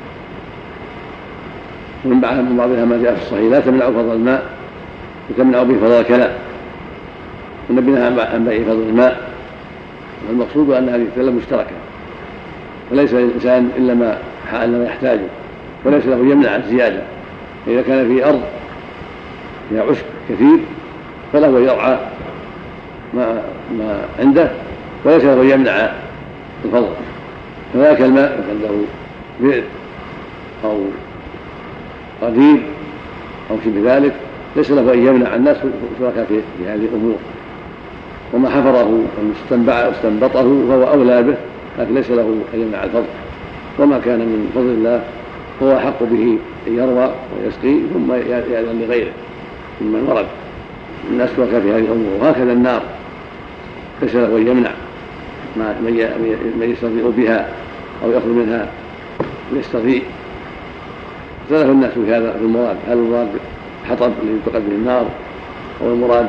Speaker 2: من بعضها ما جاء في الصحيح لا تمنع فضل الماء وتمنع به فضل الكلاء، والنبي نهى عن بيع فضل الماء. والمقصود أن هذه الثلاث مشتركة وليس الإنسان إلا ما ما يحتاجه، وليس له يمنع عن الزيادة. إذا كان في أرض فيها عشب كثير فله يرعى ما, ما عنده وليس له يمنع الفضل. فذاك الماء عنده بئر أو قديم أو شبه ذلك ليس له أن يمنع الناس شركاء في هذه الأمور، وما حفره واستنبطه فهو أولى به، لكن ليس له أن يمنع الفضل. وما كان من فضل الله هو حق به أن يروى ويسقي ثم يأذن لغيره ممن ورد الناس شركاء في هذه الأمور. وهكذا النار ليس له أن يمنع من يستضيء بها أو يأخذ منها يستضيء. اختلف الناس في هذا في المراد، هل المراد حطب الذي يتقد به النار أو المراد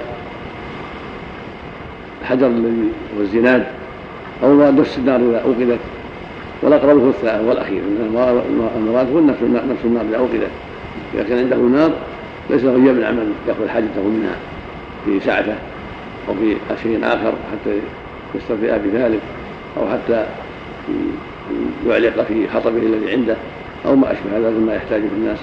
Speaker 2: الحجر الذي هو الزناد أو المراد نفس النار إذا أوقدت، والأقرب هو الثاني والأخير المراد هو نفس النار إذا أوقدت. إذا كان عنده نار ليس له يمنع من يأخذ حاجته منها في ساعته أو في شيء آخر حتى يستطيع بذلك، أو حتى يعلق في حطبه الذي عنده أو ما أشبه هذا مما يحتاجه الناس.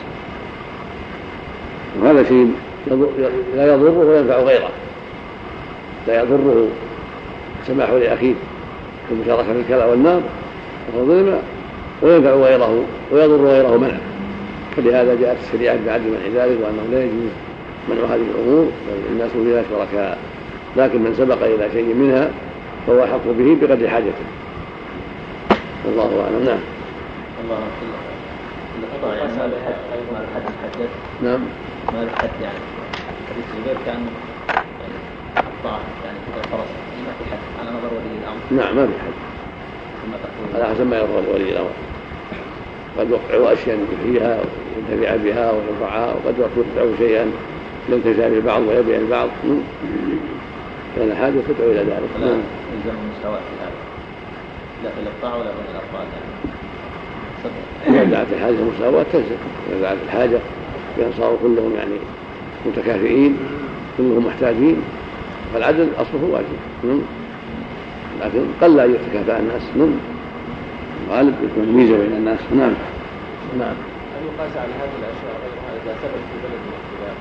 Speaker 2: وهذا شيء لا يضره وينفع غيره، لا يضره سماح لأخيه في المشاركة في الكلاء والنار وفضل الماء، وينفع غيره ويضر غيره منعه. فلهذا جاءت الشريعة بعد منع ذلك وأنه لا يجوز منع هذه الأمور والناس فيها شركاء، لكن من سبق إلى شيء منها فهو أحق به بقدر حاجته. الله أعلم. نعم.
Speaker 3: الله أعلم. يعني ما الحد ما الحد حدث.
Speaker 2: نعم.
Speaker 3: ما الحد يعني حديث الزبير كان يعني الطاعة يعني كذا فرص ما في حد على نظر ولي الأمر.
Speaker 2: نعم ما في حد. على حسب ما يرضى ولي الأمر. قد وقعوا أشياء فيها وينتفع بها وينفعها، وقد وقعوا شيئا ينتفع بالبعض ويبيع البعض. كان حاجة تدعو إلى ذلك.
Speaker 3: لا يلزم المساواة في هذا لا في الإقطاع ولا بين الأفراد يعني.
Speaker 2: إذا دعت الحاجة المساواة تلزم، إذا دعت الحاجة بأن صاروا كلهم يعني متكافئين كلهم محتاجين فالعدل أصله واجب، لكن قل أن يتكافئ الناس. من غالب يكون ميزة بين الناس. نعم. نعم.
Speaker 5: هل يقاس على هذه الأشياء غيرها إذا ثبت في بلد الاختلاف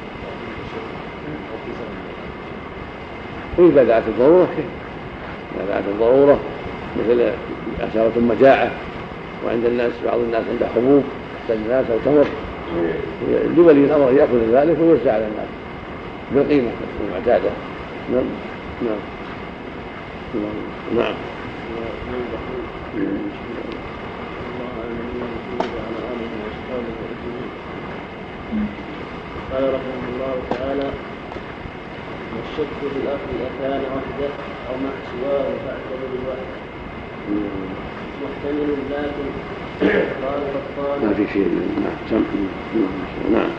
Speaker 5: أو في زمن؟
Speaker 2: إذا دعت الضرورة كيف؟ إذا دعت الضرورة مثل أثارة مجاعة وعند الناس بعض الناس عنده حبوب الناس أو تمر لولي الأمر يأخذ ذلك ويوزع على الناس بالقيمة المعتادة. نعم. نعم. نعم.
Speaker 6: قال رحمه الله تعالى: والشك في الأخ الأثان وحده أو مع سواه فاعتبر الوحده محتمل لكن قال القطان
Speaker 2: ما في شيء. نعم. نعم.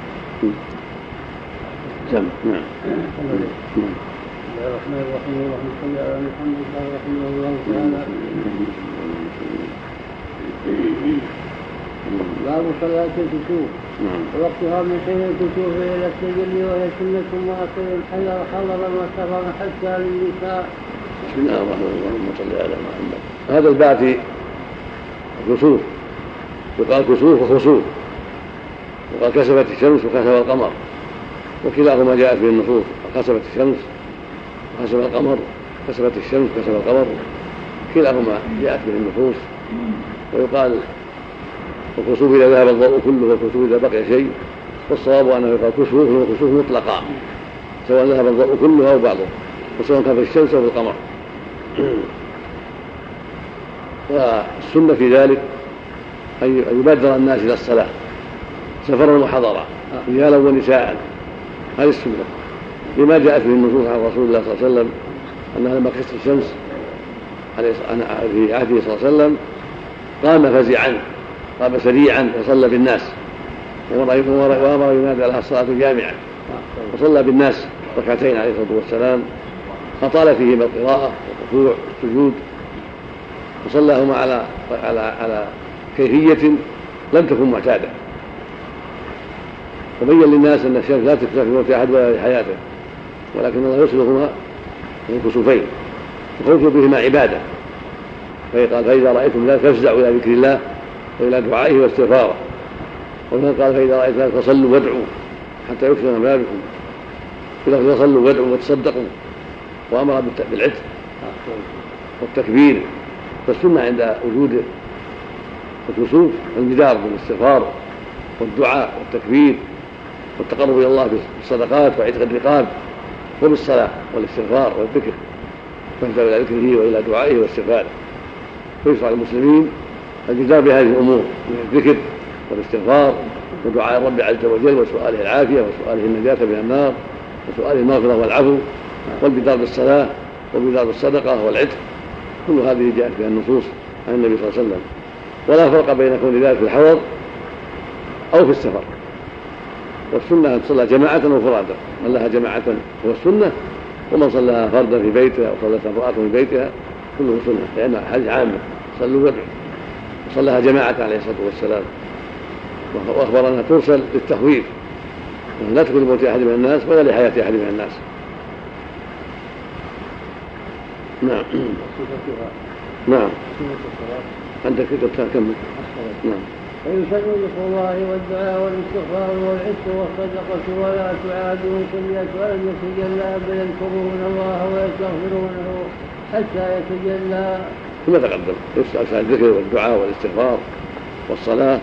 Speaker 2: سم. نعم.
Speaker 6: بسم الله الرحمن الرحيم اللهم صل على محمد رحمه الله تعالى. باب صلاة الكسوف ووقتها من حين الكسوف إلى التجلي وهي سنة مؤخر حذر حضر ما سبق حتى للنساء.
Speaker 2: بسم الله الرحمن الرحيم اللهم صل على محمد. هذا الباب في الكسوف يقال كسوف وخسوف، وقال كسفت الشمس وكسف القمر، وكلاهما جاءت به النصوص. كسفت الشمس وكسف القمر، كسفت الشمس وكسف القمر، كلاهما جاءت به النصوص. ويقال الكسوف إذا ذهب الضوء كله والكسوف إذا بقي شيء، والصواب أنه يقال كسوف وكسوف مطلقا سواء ذهب الضوء كله أو بعضه، وسواء كان في الشمس أو في القمر. والسنة في ذلك أن يبادر الناس إلى الصلاة سفرا وحضرا رجالا ونساء. هذه السنة لما جاءت به النصوص عن رسول الله صلى الله عليه وسلم أنها لما كسفت الشمس في عهده صلى الله عليه وسلم قام فزعا قام سريعا وصلى بالناس وأمر ينادى لها الصلاة الجامعة، وصلى بالناس ركعتين عليه الصلاة والسلام، أطال فيهما القراءة والركوع والسجود، وصلاهما على على على كيفية لم تكن معتادة، وبين للناس أن الشمس لا تكسف في موت أحد ولا في حياته، ولكن الله يصلحها من كسوفين وخوف بهما عبادة. فقال: فإذا رأيتم ذلك فافزعوا إلى ذكر الله وإلى دعائه واستغفاره. وقال: فإذا رأيتم ذلك فصلوا وادعوا حتى يكثر من بابكم. إذا صلوا وادعوا وتصدقوا، وأمر بالعتق والتكبير. فالسنة عند وجود الكسوف الجدار بالاستغفار والدعاء والتكبير والتقرب إلى الله بالصدقات وعتق الرقاب وبالصلاة والاستغفار والذكر، فانتبهوا إلى ذكره وإلى دعائه واستغفاره. فيشرع المسلمين الجدار بهذه الأمور من الذكر والاستغفار ودعاء الرب عز وجل وسؤاله العافية وسؤاله النجاة من النار وسؤاله المغفرة والعفو، والجدار بالصلاة والجدار بالصدقة والعتق. كل هذه جاءت بها النصوص عن النبي صلى الله عليه وسلم، ولا فرق بين كون ذلك في الحضر أو في السفر. والسنة أن تصلى جماعة وفرادا، من لها جماعة هو السنة، ومن صلىها فردا في بيتها وصلت امرأة في بيتها كله سنة، لأنها حديث عامة: صلوا وادعوا. وصلىها جماعة عليه الصلاة والسلام، وأخبر أنها ترسل للتخويف، لا تكون لموت أحد من الناس ولا لحياة أحد من الناس. نعم. نعم. عندك كم؟ نعم.
Speaker 6: فيسن ذكر الله والدعاء والاستغفار والعتق والصدقة ولا تعادوا سيئة ولم يتجلى بل يذكرون الله ويستغفرونه حتى يتجلى
Speaker 2: ثم تقدم يسأل الذكر والدعاء والاستغفار والصلاة،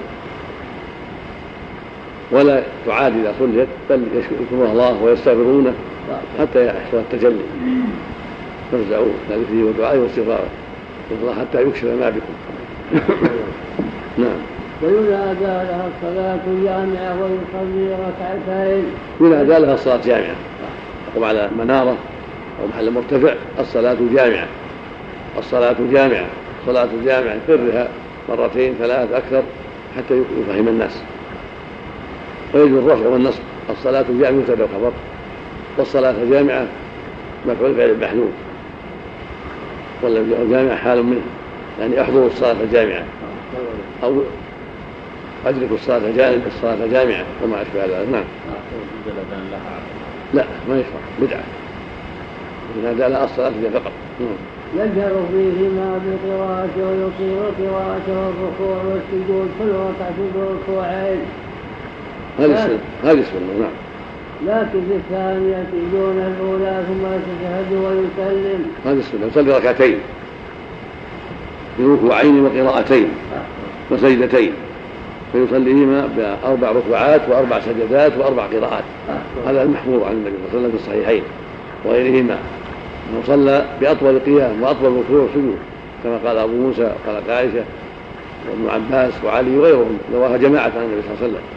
Speaker 2: ولا تعاد إذا صليت بل يشكرون الله ويستغفرونه حتى يحصل التجلي، فارجعوا إلى ذكره ودعائه واستغفاره الله حتى يكشف ما بكم. نعم.
Speaker 6: وينادى لها الصلاة جامعة ويصلي ركعتين.
Speaker 2: ينادى لها الصلاة جامعة، تقوم على منارة أو محل مرتفع، الصلاة جامعة، الصلاة جامعة، الصلاة جامعة، كررها مرتين ثلاث أكثر حتى يفهم الناس. ويجب الرفع والنصب، الصلاة جامعة مبتدأ وخبر، والصلاة جامعة مفعول فعل محذوف، والجامعة حال منه، يعني احضروا الصلاة الجامعة أو أدركوا الصلاة جانب الصلاة جامعة وما أشبه ذلك. نعم. لا ما يشرع، بدعة، هذا لا الصلاة فيها فقط.
Speaker 6: يجهر فيهما بقراءة ويطيل قراءة والركوع والسجود كل ركعة بركوعين.
Speaker 2: هذه هذه السنة. نعم.
Speaker 6: لكن في الثانية دون الأولى ثم يتشهد ويسلم.
Speaker 2: هذه السنة، يصلي ركعتين بركوعين وقراءتين وسجدتين، فيصليهما بأربع ركوعات وأربع سجدات وأربع قراءات. هذا المحفوظ عن النبي صلى الله عليه وسلم في الصحيحين وغيرهما، أنه صلى بأطول قيام وأطول ركوع وسجود كما قال أبو موسى وقالت عائشة وابن عباس وعلي وغيرهم، رواها جماعة عن النبي صلى الله عليه وسلم.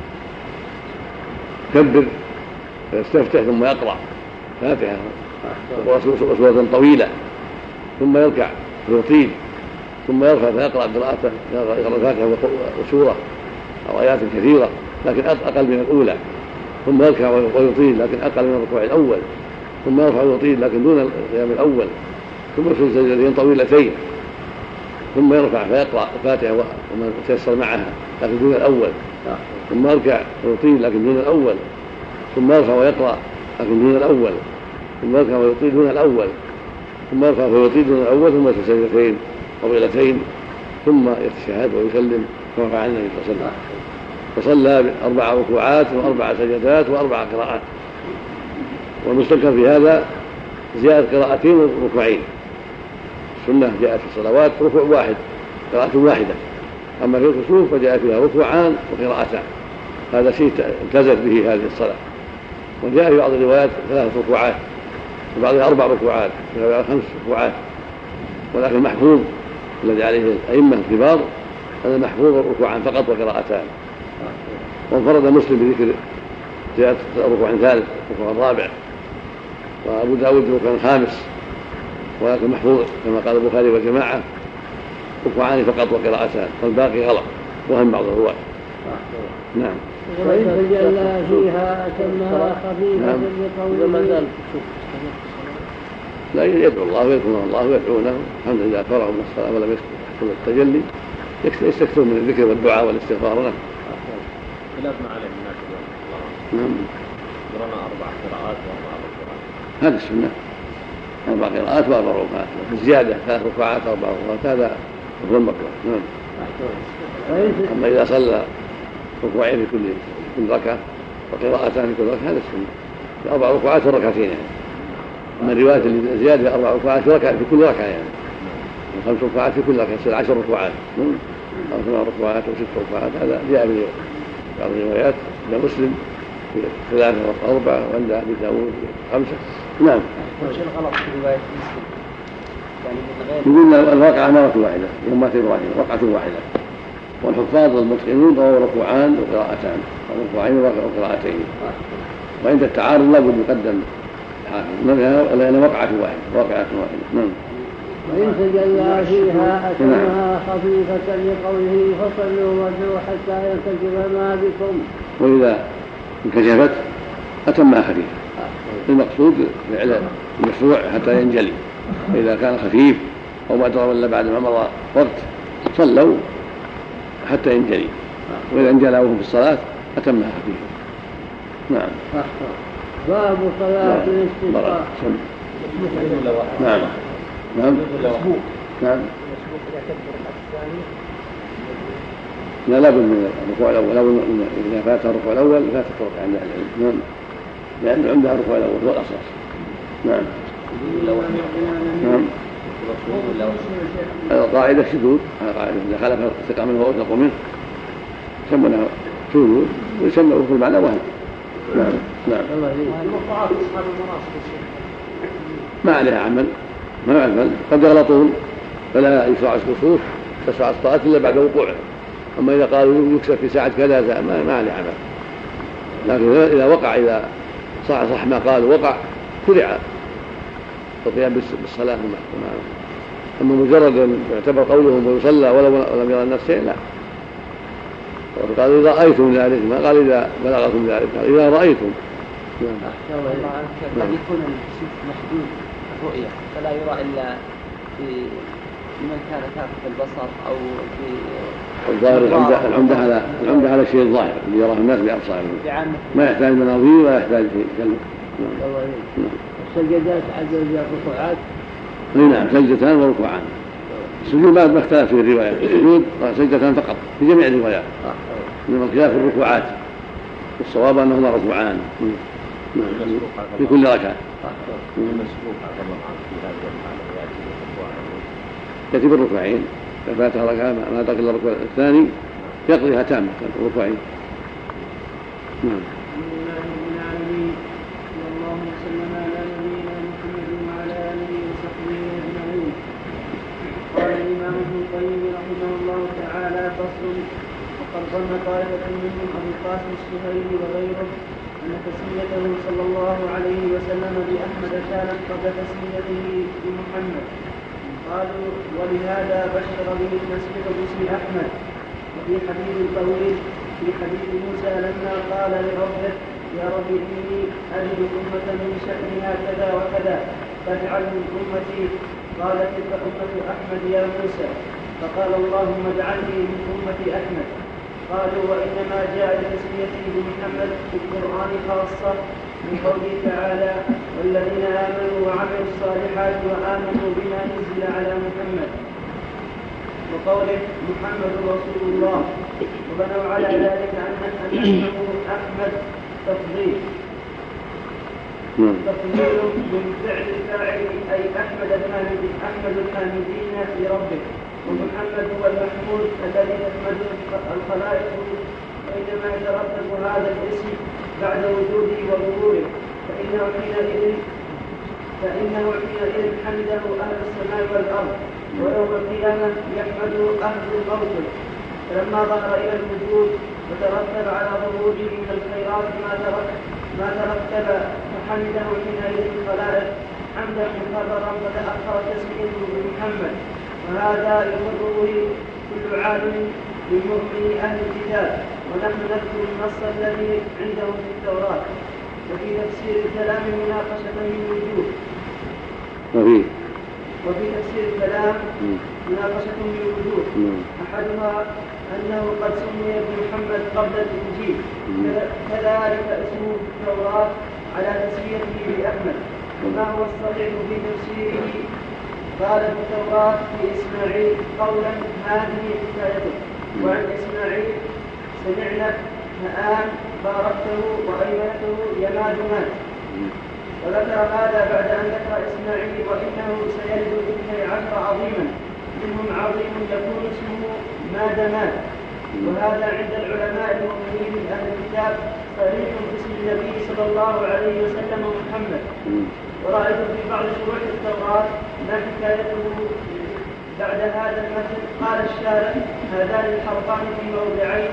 Speaker 2: كبر فيستفتح ثم يقرأ فاتحة وسورة طويلة، ثم يركع فيطيل، ثم يرفع فيقرأ قراءته، يقرأ فاتحة وسورة أو آيات كثيرة لكن أقل من الأولى، ثم يركع ويطيل لكن أقل من الركوع الأول، ثم يرفع ويطيل لكن دون القيام الأول، ثم يسجد سجدتين طويلتين، ثم يرفع فيقرأ الفاتحة وما تيسر معها لكن دون الأول، ثم يركع ويطيل لكن دون الأول، ثم يرفع ويقرأ لكن دون الأول، ثم يركع ويطيل دون الأول، ثم يرفع ويطيل دون الأول، ثم يسجد سجدتين طويلتين، ثم يتشهد ويسلم كما فعل النبي صلى الله عليه وسلم. فصلى أربع ركوعات وأربع سجدات وأربع قراءات. والمستنكر في هذا زيادة قراءتين وركوعين. السنة جاءت في الصلوات ركوع واحد قراءة واحدة، أما في الكسوف فجاء فيها ركوعان وقراءتان، هذا شيء امتازت به هذه الصلاة. وجاء في بعض الروايات ثلاث ركوعات وبعضها أربع ركوعات وبعضها خمس ركوعات، ولكن المحفوظ الذي عليه الأئمة الكبار هذا محفوظ ركوعان فقط وقراءتان. وانفرد مسلم بذكر زيادة ركوع ثالث ركوع رابع، وأبو داود ركوع خامس، ولكن محفوظ كما قال البخاري والجماعة ركوعان فقط وقراءتان، والباقي غلط وهم بعض الرواة. نعم.
Speaker 6: وإن تجلى فيها أتمها خفيفة بقوله.
Speaker 2: لا يدعو الله ويذكرون الله ويدعونه الحمد لله فرغوا من الصلاة ولم يحصل التجلي، يستكثرون من الذكر والدعاء والاستغفار. نعم.
Speaker 5: خلاف ما عليه الناس اليوم.
Speaker 2: نعم.
Speaker 5: قرأنا أربع قراءات وأربع ركوعات.
Speaker 2: هذه السنة، أربع قراءات وأربع ركوعات، الزيادة ثلاث ركوعات وأربع ركوعات هذا هو المكروه. نعم. أما إذا صلى ركوعين في كل كل ركعة وقراءتان في كل ركعة هذا السنة، أربع ركوعات في ركعتين يعني. أما الرواية اللي زيادة أربع ركوعات في ركعة في كل ركعة يعني، خمس ركوعات في كل ركعة يصير عشر ركوعات أو ثمان ركوعات أو ست ركوعات، هذا جاء في بعض الروايات عند مسلم في ثلاثة وأربعة وعند أبي داود خمسة. نعم.
Speaker 1: وش الغلط في رواية مسلم؟ يعني
Speaker 2: يقول الواقعة مرة واحدة يوم مات إبراهيم ركعة واحدة، والحفاظ المتقنون رووا ركوعان وقراءتان أو ركوعين وقراءتين، وعند التعارض لا بد يقدم حافظ لأن وقعة واحدة واقعة واحدة. نعم.
Speaker 6: وإن تجلى فيها أتمها خفيفة لقوله فصلوا وادعوا حتى ينكشف ما بكم.
Speaker 2: وإذا انكشفت أتمها خفيفة، المقصود فعل المشروع حتى ينجلي، فإذا كان خفيف أو ما أدرى ولا بعد ما مضى وقت صلوا حتى ينجلي، وإذا انجلى وهم في الصلاة أتمها خفيفة. نعم.
Speaker 6: باب صلاة الاستسقاء.
Speaker 2: نعم. نعم. نعم. لا لابد من الركوع الأول، لابد من إذا فاتها الركوع الأول فاتت الركعة عند العلم. نعم. لأن عندها الركوع الأول هو الأساس. نعم. نعم.
Speaker 5: مفهوم ولا وهم؟
Speaker 2: القاعدة الشذوذ، القاعدة إذا خالف الثقة منه وأوثق منه يسمونه شذوذ ويسمونه في المعنى وهم. نعم نعم.
Speaker 4: الموقعات أصحاب المناصب
Speaker 2: ما عليها عمل، ما يعمل، قد يغلطون فلا يشرع الكسوف تشرع الصلاة إلا بعد وقوعه. أما إذا قالوا يكسر في ساعة كذا ما, ما عليه عمل، لكن إذا وقع إذا صح صح ما قالوا وقع شرع القيام بالصلاة. أما مجرد أن يعتبر قولهم ويصلى ولم يرى الناس شيء لا. قالوا إذا رأيتم ذلك، ما قال إذا بلغكم ذلك، قال إذا رأيتم.
Speaker 5: قد يكون الكسوف محدود الرؤية فلا يرى إلا في لمن كان كافة البصر أو في
Speaker 2: الظاهر. العمدة, العمدة على العمدة على الشيء الظاهر اللي يراه الناس بأبصارهم، ما يحتاج مناظير ولا يحتاج كلمة.
Speaker 6: السجدات عدد الركوعات.
Speaker 2: نعم سجدتان وركوعان. السجود بعد ما اختلف في الروايات، السجود سجدتان فقط في جميع الروايات، من الخلاف في الركوعات، والصواب أنهما ركوعان في كل ركعة. يأتي بالركوعين، إذا فاتها ركعة ما أدرك إلا الركوع الثاني يقضيها تامة الركوعين. نعم.
Speaker 4: اللهم صل على نبينا محمد وعلى آله وصحبه أجمعين. قال الإمام ابن القيم رحمه الله تعالى: فصل. وقد ظن طائفة منهم أبو القاسم السهيلي وغيره أن تسميته صلى الله عليه وسلم بأحمد كانت قبل تسميته بمحمد. قالوا: ولهذا بشر به المسيح باسم أحمد. وفي حديث الطويل في حديث موسى لما قال لربه: يا رب إني أجد أمة من شأنها كذا وكذا فاجعل من أمتي. قال: تلك أمة أحمد يا موسى. فقال: اللهم اجعلني من أمة أحمد. قالوا: وإنما جاء لتسميته بمحمد في القرآن خاصة من قوله تعالى: والذين آمنوا وعملوا الصالحات وآمنوا بما نزل على محمد، وقوله محمد رسول الله، وبنوا على ذلك أن اسمه أحمد تفضيل تفضيل من فعل الفاعل أي أحمد أحمد الحامدين لربه، ومحمد هو المحمود الذي تحمده الخلائق، وإنما يترتب هذا الاسم بعد وجوده وظهوره، فإنه حينئذ فإنه حينئذ حمده أهل السماء والأرض، ويوم القيامة يحمده أهل الموت. فلما ظهر إلى الوجود وترتب على ظهوره من الخيرات ما ترتب ما ترتب فحمده حينئذ الخلائق حمدا مكررا فتأخر تسميته بمحمد. وهذا يقره كل عالم من مؤمن أهل الكتاب. ونحن نذكر النص الذي عندهم في التوراة. وفي تفسير الكلام مناقشة من وجوه وفي وفي تفسير الكلام مناقشة من وجوه أحدها أنه قد سمي بمحمد قبل الإنجيل، كذلك اسمه في التوراة على تسميته بأحمد. وما هو الصحيح في تفسيره؟ قال في التوراة في إسماعيل قولا هذه حكايته، وعن إسماعيل سمعنا مآن باركته وأيمنته يماد مات. وذكر هذا بعد أن ذكر إسماعيل وإنه سيلد اثني عشر عظيما منهم عظيم يكون اسمه ماد مات. وهذا عند العلماء المؤمنين من أهل الكتاب صريح باسم النبي صلى الله عليه وسلم محمد. ورأيت في بعض شروح التوراة ما حكايته بعد هذا المثل. قال الشارع: هذان الحرفان في موضعين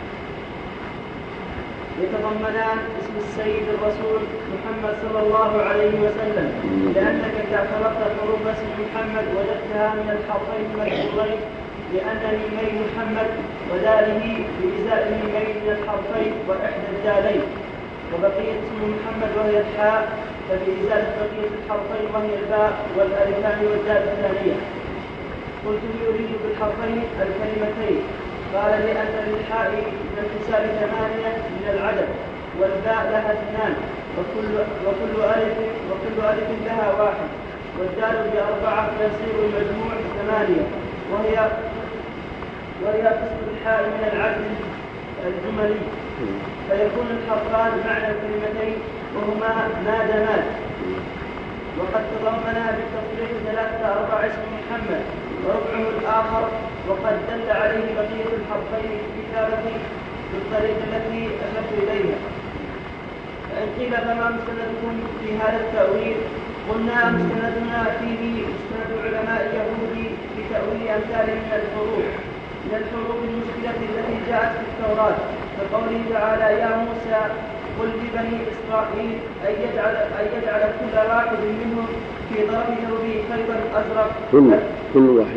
Speaker 4: يتضمنان اسم السيد الرسول محمد صلى الله عليه وسلم، لأنك إذا اعترفت حروف اسم محمد وجدتها من الحرفين المذكورين، لأن ميمين محمد وداله بإزاء ميمين من الحرفين وإحدى الدالين، وبقية اسم محمد وهي الحاء فبإزالة بقية الحرفين وهي الباء والألفان والدال الثانية. قلت يريد بالحرفين الكلمتين. قال: لأن للحاء من الحساب ثمانية من العدد، والباء لها اثنان، وكل وكل ألف وكل ألف لها واحد، والدال بأربعة فيصير المجموع ثمانية، وهي وهي قسم الحاء من العدد الجملي، فيكون الحرفان معنى الكلمتين وهما ماد ماد.
Speaker 3: وقد تضمنها بالتصريح ثلاثة أرباع اسم محمد وربعه الآخر، وقد دل عليه بقية الحرفين في كتابته بالطريقة التي أشرت إليها. فإن قيل فما مستندكم في هذا التأويل؟ قلنا مستندنا فيه مستند علماء اليهود في تأويل أمثال من الحروف من الحروف المشكلة التي جاءت في التوراة، كقوله تعالى يا موسى قل لبني إسرائيل أن يجعل, أن يجعل كل واحد منهم في طرف ثوبه خيطا أزرق
Speaker 2: كل كل واحد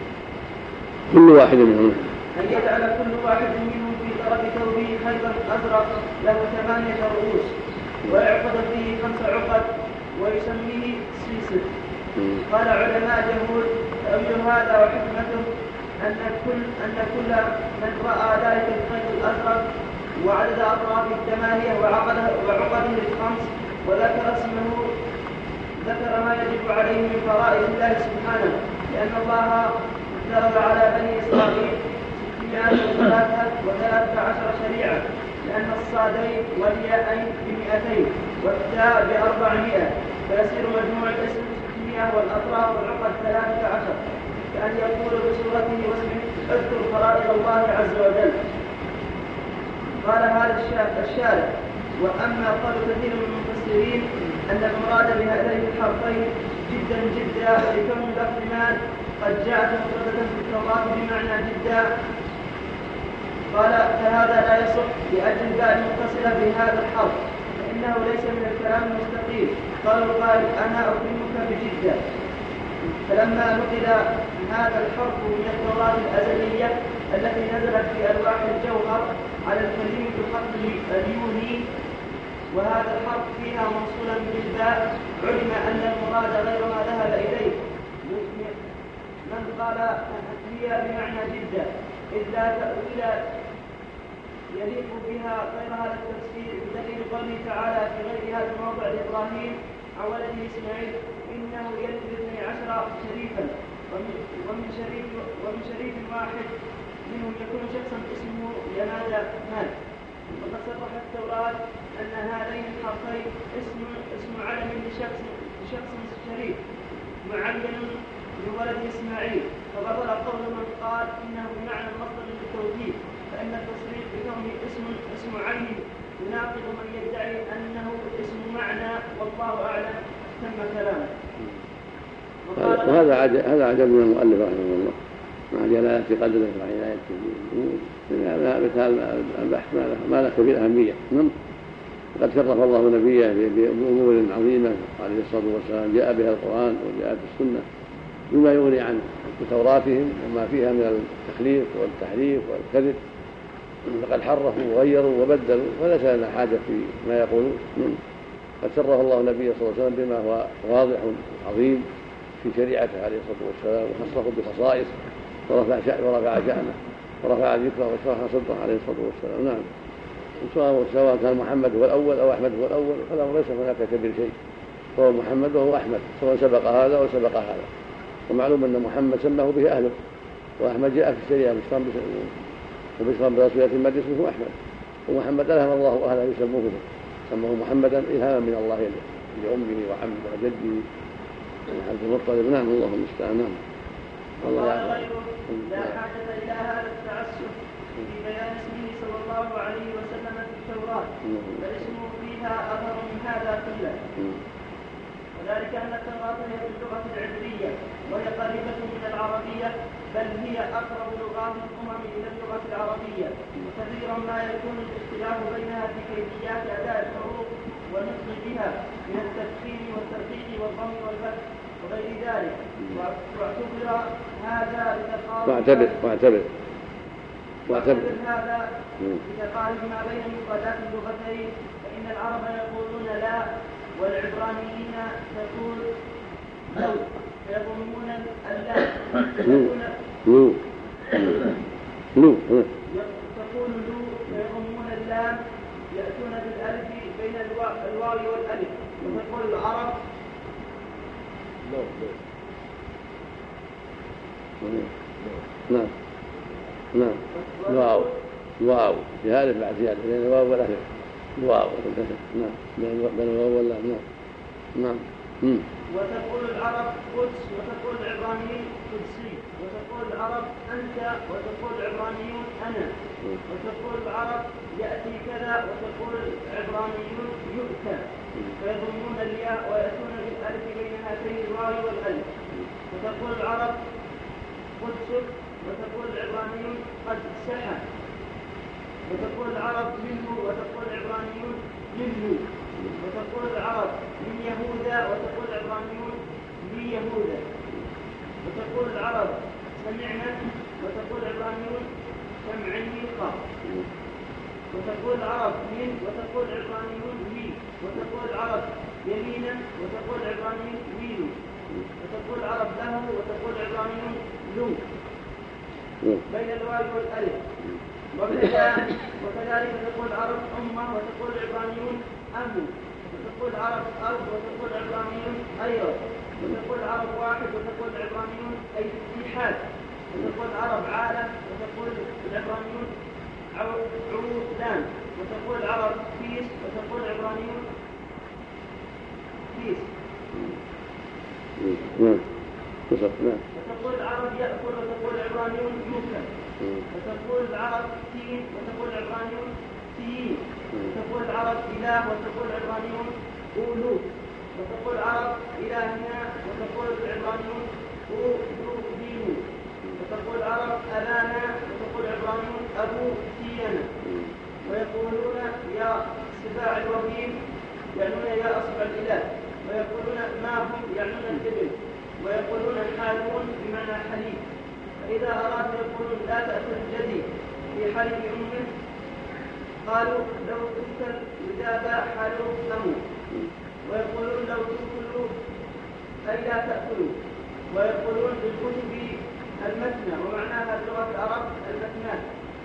Speaker 2: كل واحد منهم
Speaker 3: أن يجعل كل واحد منهم في طرف ثوبه خيطا أزرق له ثمانية رؤوس ويعقد فيه خمس عقد ويسميه سيسر. قال علماء اليهود تأويل هذا وحكمته أن كل أن كل من رأى ذلك الخيط الأزرق وعدد أطراف الثمانية وعقده وعقده الخمس وذكر اسمه ذكر ما يجب عليه من فرائض الله سبحانه، لأن الله افترض على بني إسرائيل ستمائة وثلاثة عشر شريعة، لأن الصادين والياءين بمئتين والتاء بأربعمائة، فيصير مجموع الاسم ستمائة والأطراف والعقد ثلاثة عشر، كأن يقول بصورته واسمه اذكر فرائض الله عز وجل. قال هذا الشارع: وأما قول كثير من المفسرين أن المراد بهذين الحرفين جدا جدا لكون لفظ مال قد جاءت مفردة في التوراة بمعنى جدا، قال فهذا لا يصح لأجل باء متصلة بهذا الحرف، فإنه ليس من الكلام المستقيم. قالوا قال أنا أكرمك بجدة. فلما نقل هذا الحرف من التوراة الأزلية التي نزلت في ألواح الجوهر على الكلمة الخط اليوني وهذا الحرف فيها موصولا بالباء، علم أن المراد غير ما ذهب إليه من قال هي بمعنى جدة، إذ لا تأويل يليق بها غير هذا التفسير، بدليل قوله تعالى في غير هذا الموضع لإبراهيم عن ولده إسماعيل إنه يلد اثني عشر شريفا ومن شريف ومن شريف واحد منهم يكون شخصا اسمه ينادى مال. وقد صرحت التوراة أن هذين الحرفين اسم اسم علم لشخص لشخص شريف معين لولد إسماعيل، فبطل قول من قال إنه بمعنى المصدر للتوكيد، فإن التصريح بكونه اسم اسم عين يناقض من يدعي أنه اسم معنى، والله أعلم. تم كلامه.
Speaker 2: وهذا عجب هذا عجب من المؤلف رحمه الله مع جلالة قدره وعنايته، مثال البحث ما له كبير أهمية. وقد شرف الله نبيه بأمور عظيمة عليه الصلاة والسلام جاء بها القرآن وجاءت السنة بما يغني عن توراتهم وما فيها من التخليق والتحريف والكذب، فقد حرفوا وغيروا وبدلوا وليس لنا حاجة في ما يقولون. قد شرف الله النبي صلى الله عليه وسلم بما هو واضح عظيم في شريعته عليه الصلاة والسلام، وخصه بخصائص ورفع شأنه ورفع ذكره وشرح صدره عليه الصلاة والسلام. نعم، سواء كان محمد هو الأول أو أحمد هو الأول فلا ليس هناك كبير شيء، فهو محمد وهو أحمد، سواء سبق هذا وسبق هذا. ومعلوم أن محمد سماه به أهله، وأحمد جاء في الشريعة وبشرا برسول المجد اسمه أحمد، ومحمد ألهم الله أهله يسموه به، سموه محمدا إلهاما من الله لأمه وعمه وجده عبد المطلب. نعم، الله المستعان. نعم،
Speaker 3: الله يعلم. لا حاجة إلى هذا التعسف في بيان اسمه صلى الله عليه وسلم في التوراة، فاسمه فيها أظهر من هذا كله، وذلك أن التوراة هي باللغة العبرية وهي قريبة من العربية، بل هي أقرب لغات الأمم إلى اللغة العربية، وكثيرا ما يكون الاختلاف بينها في كيفيات أداء الحروف والنطق بها من التفخيم والترقيق والضم والفتح وغير ذلك. واعتبر هذا بتقارب
Speaker 2: واعتبر واعتبر
Speaker 3: واعتبر هذا بتقارب ما بين مفردات اللغتين، فإن العرب يقولون لا والعبرانيين تقول لو، فيضمون اللام
Speaker 2: لو لو
Speaker 3: تقول لو فيضمون اللام، يأتون بالألف بين الواو والألف، وتقول العرب
Speaker 2: نعم نعم واو واو بهذا بعد زيادة بين الواو والألف واو. نعم بين الواو والألف. نعم نعم
Speaker 3: وتقول العرب قدس، وتقول العبرانيين قدسي، وتقول العرب أنت، وتقول العبرانيون أنا، وتقول العرب يأتي كذا، وتقول العبرانيون يؤتى، فيضمون الياء ويأتون بالألف بين هاتين الواو والألف. وتقول العرب قدسك، وتقول العبرانيون قد سحى، وتقول العرب منه، وتقول العبرانيون منه، وتقول العرب من يهوذا، وتقول العبرانيون ليهوذا، وتقول العرب سمعنا، وتقول العبرانيون سمعيقا، وتقول العرب من، وتقول العبرانيون لي، وتقول العرب يمينا، وتقول العبرانيون ميلو، وتقول العرب له، وتقول العبرانيون لو، بين الواو والألف. وكذلك تقول العرب أمة، وتقول العبرانيون أمو، وتقول العرب أرض، وتقول العبرانيون أيضا، وتقول العرب واحد، وتقول العبرانيون أي اتحاد، وتقول العرب عالم، وتقول العبرانيون عودان، وتقول العرب كيس، وتقول العبرانيون كيس، وتقول العرب يأكل، وتقول العبرانيون يوكل، وتقول العرب تين، وتقول العبرانيون تيين، وتقول العرب إله، وتقول العبرانيون أولو، وتقول العرب إلهنا، وتقول العبرانيون أولو، وتقول العرب أبانا، وتقول العبرانيون أبو تيانا. ويقولون يا سباع الوهيم، يعنون يا أصبع الإله، ويقولون ما هم، يعنون الإبل، ويقولون حالون بمعنى حليب. فإذا أرادوا يقولون لا تأكل الجدي في حليب أمه، قالوا لو تؤكل إذا حالوا أمه. ويقولون لو تأكلوا أي لا تأكلوا. ويقولون بالكتب المتنى، ومعناها بلغة العرب المتنى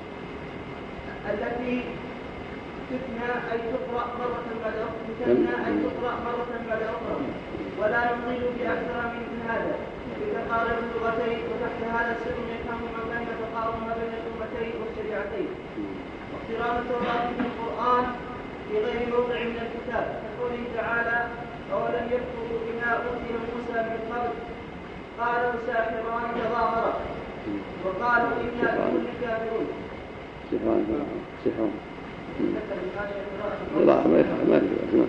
Speaker 3: التي تثنى أي تقرأ مرة بعد أخرى، تثنى أي تقرأ مرة بعد أخرى، ولا نطيل بأكثر من هذا بتقارب اللغتين. وتحت هذا السر يفهم من بين تقارب ما بين الأمتين والشريعتين. واقتران التوراة في القرآن في غير موضع من الكتاب، كقوله تعالى أولم يكفروا بما أوتي موسى من قبل قالوا ساحران تظاهرا وقالوا إنا بكل كافرون.
Speaker 2: سحران سحران لا ما ما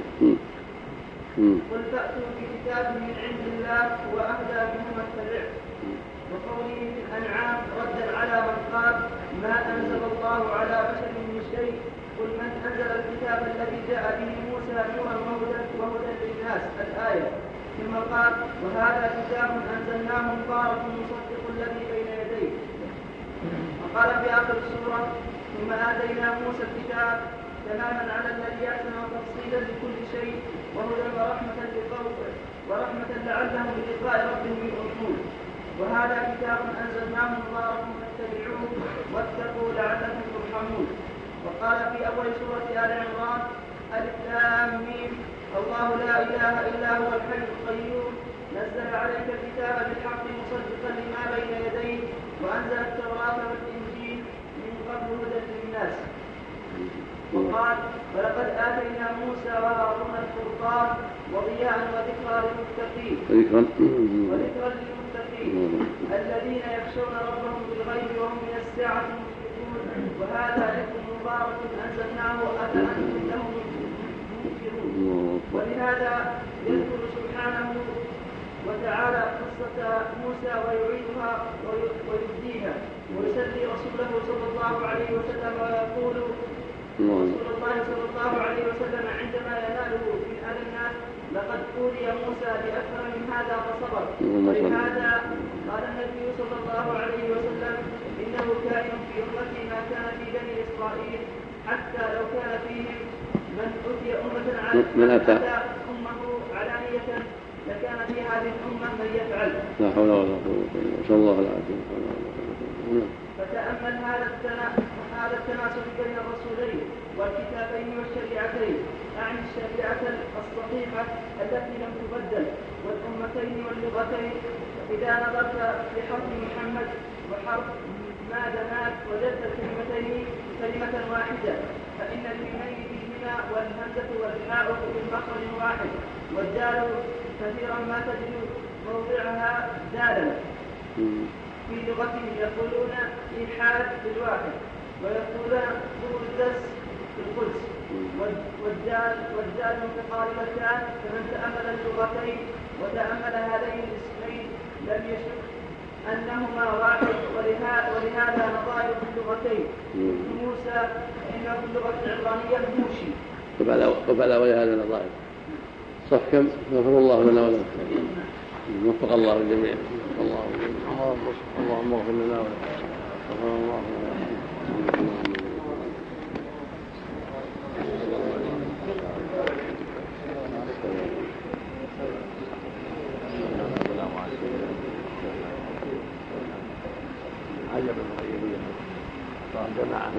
Speaker 3: قل فأتوا بكتاب من عند الله وأهدى منهما اتبعه. وقوله في الأنعام ردا على من قال ما أنزل الله على بشر من شيء، قل من أنزل الكتاب الذي جاء به موسى نورا وهدى للناس الآية. ثم قال وهذا كتاب أنزلناه مبارك مصدق الذي بين يديه. وقال في آخر السورة ثم آتينا موسى الكتاب تماما على الذي أحسن وتفصيلا لكل شيء وهدى ورحمة للقوم ورحمة لعلهم بلقاء ربهم يؤمنون. وهذا كتاب أنزلناه مبارك فاتبعوه واتقوا لعلكم ترحمون. وقال في أول سورة آل عمران ألف لام ميم الله لا إله إلا هو الحي القيوم نزل عليك الكتاب بالحق مصدقا لما بين يديه وأنزل التوراة والإنجيل من قبل هدى للناس. وقال ولقد آتينا موسى وهارون الفرقان وضياء وذكرى للمتقين وذكرى للمتقين الذين يخشون ربهم بالغيب وهم من الساعة مشركون. وهذا ذكر مبارك أنزلناه أفأنتم له منكرون. ولهذا يذكر سبحانه وتعالى قصة موسى ويعيدها ويبديها ويسلي رسوله صلى الله عليه وسلم ويقول رسول الله صلى الله عليه وسلم عندما يناله من أهل الناس لقد أوذي موسى بأكثر من هذا فصبر. ولهذا قال النبي صلى الله عليه وسلم إنه كائن في أمتي ما كان في بني إسرائيل حتى لو كان فيهم من أوتي أمة على من أتى أمه علانية لكان في هذه الأمة من يفعل.
Speaker 2: لا حول ولا قوة إلا بالله. نسأل الله العافية.
Speaker 3: فتأمل هذا هذا التناسب بين الرسولين والكتابين والشريعتين، أعني الشريعة الصحيحة التي لم تبدل والأمتين واللغتين. إذا نظرت لحرف محمد وحرف ما دناك وجدت الكلمتين كلمة واحدة، فإن الميمين فيهما والهمزة والحاء من مخرج واحد والدال
Speaker 1: كثيرا ما تجد موضعها دالا في لغتهم، يقولون إيحاد بالواحد ويقولون قدس بالقدس، والدال والدال متقاربتان، فمن تأمل اللغتين وتأمل هذين الاسمين لم يشك أنهما واحد، ولهذا, ولهذا نظائر في اللغتين. موسى فإنه في اللغة العبرانية موشي.
Speaker 2: وفعل ولهذا نظائر. صح كم؟ غفر الله لنا ولكم. وفق الله الجميع. الله اللهم اغفر لنا ولكم. غفر الله لنا. عجب الغيبية جماعة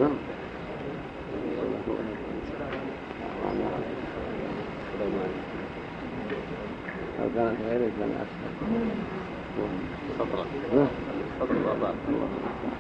Speaker 2: لو كانت غيره كان أسهل.
Speaker 5: سطرة سطرة بارك الله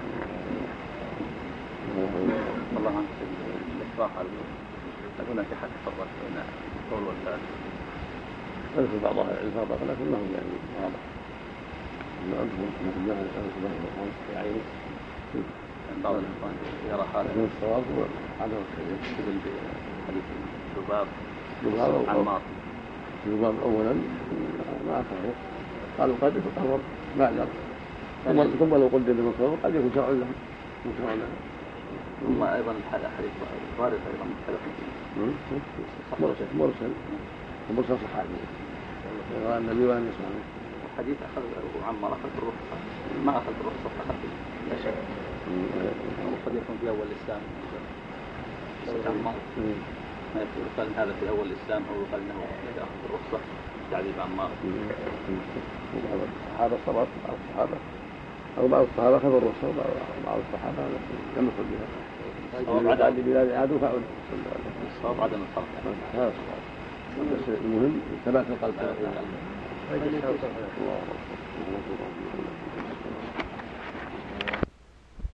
Speaker 5: الله عنك الإصلاح هنا في حد فرق بين القول والفعل.
Speaker 2: ألف بعضها الفاظ لكن ما هو يعني واضح. ما عندهم مثل ما ألف بعضها يعني
Speaker 5: بعض الإخوان يرى حاله
Speaker 2: من الصواب وعدم الكذب.
Speaker 5: مثل حديث ذباب
Speaker 2: ذباب
Speaker 5: عمار
Speaker 2: ذباب أولا ما أكره قالوا قد يتقرب معذر ثم لو قدر المكروه قد يكون شرعا له شرعا له.
Speaker 5: ثم أيضا الحديث وارد أيضا
Speaker 2: مرسل مرسل مرسل صحابي يرى النبي وأن يسمعه.
Speaker 5: الحديث أخذ عمار أخذ الرخصة ما أخذ الرخصة أخذ لا شك. وقد يكون في أول الإسلام عمار ما يقال هذا في أول الإسلام أو يقال أنه أخذ الرخصة تعذيب عمار.
Speaker 2: هذا صبر بعض الصحابة أو بعض الصحابة أخذوا الرخصة وبعض الصحابة لم يخذ بها. الصواب عدم بلاد عادوا فعل.
Speaker 5: الصواب عدم الصرف.
Speaker 2: هذا الصواب. بس المهم ثبات القلب. الله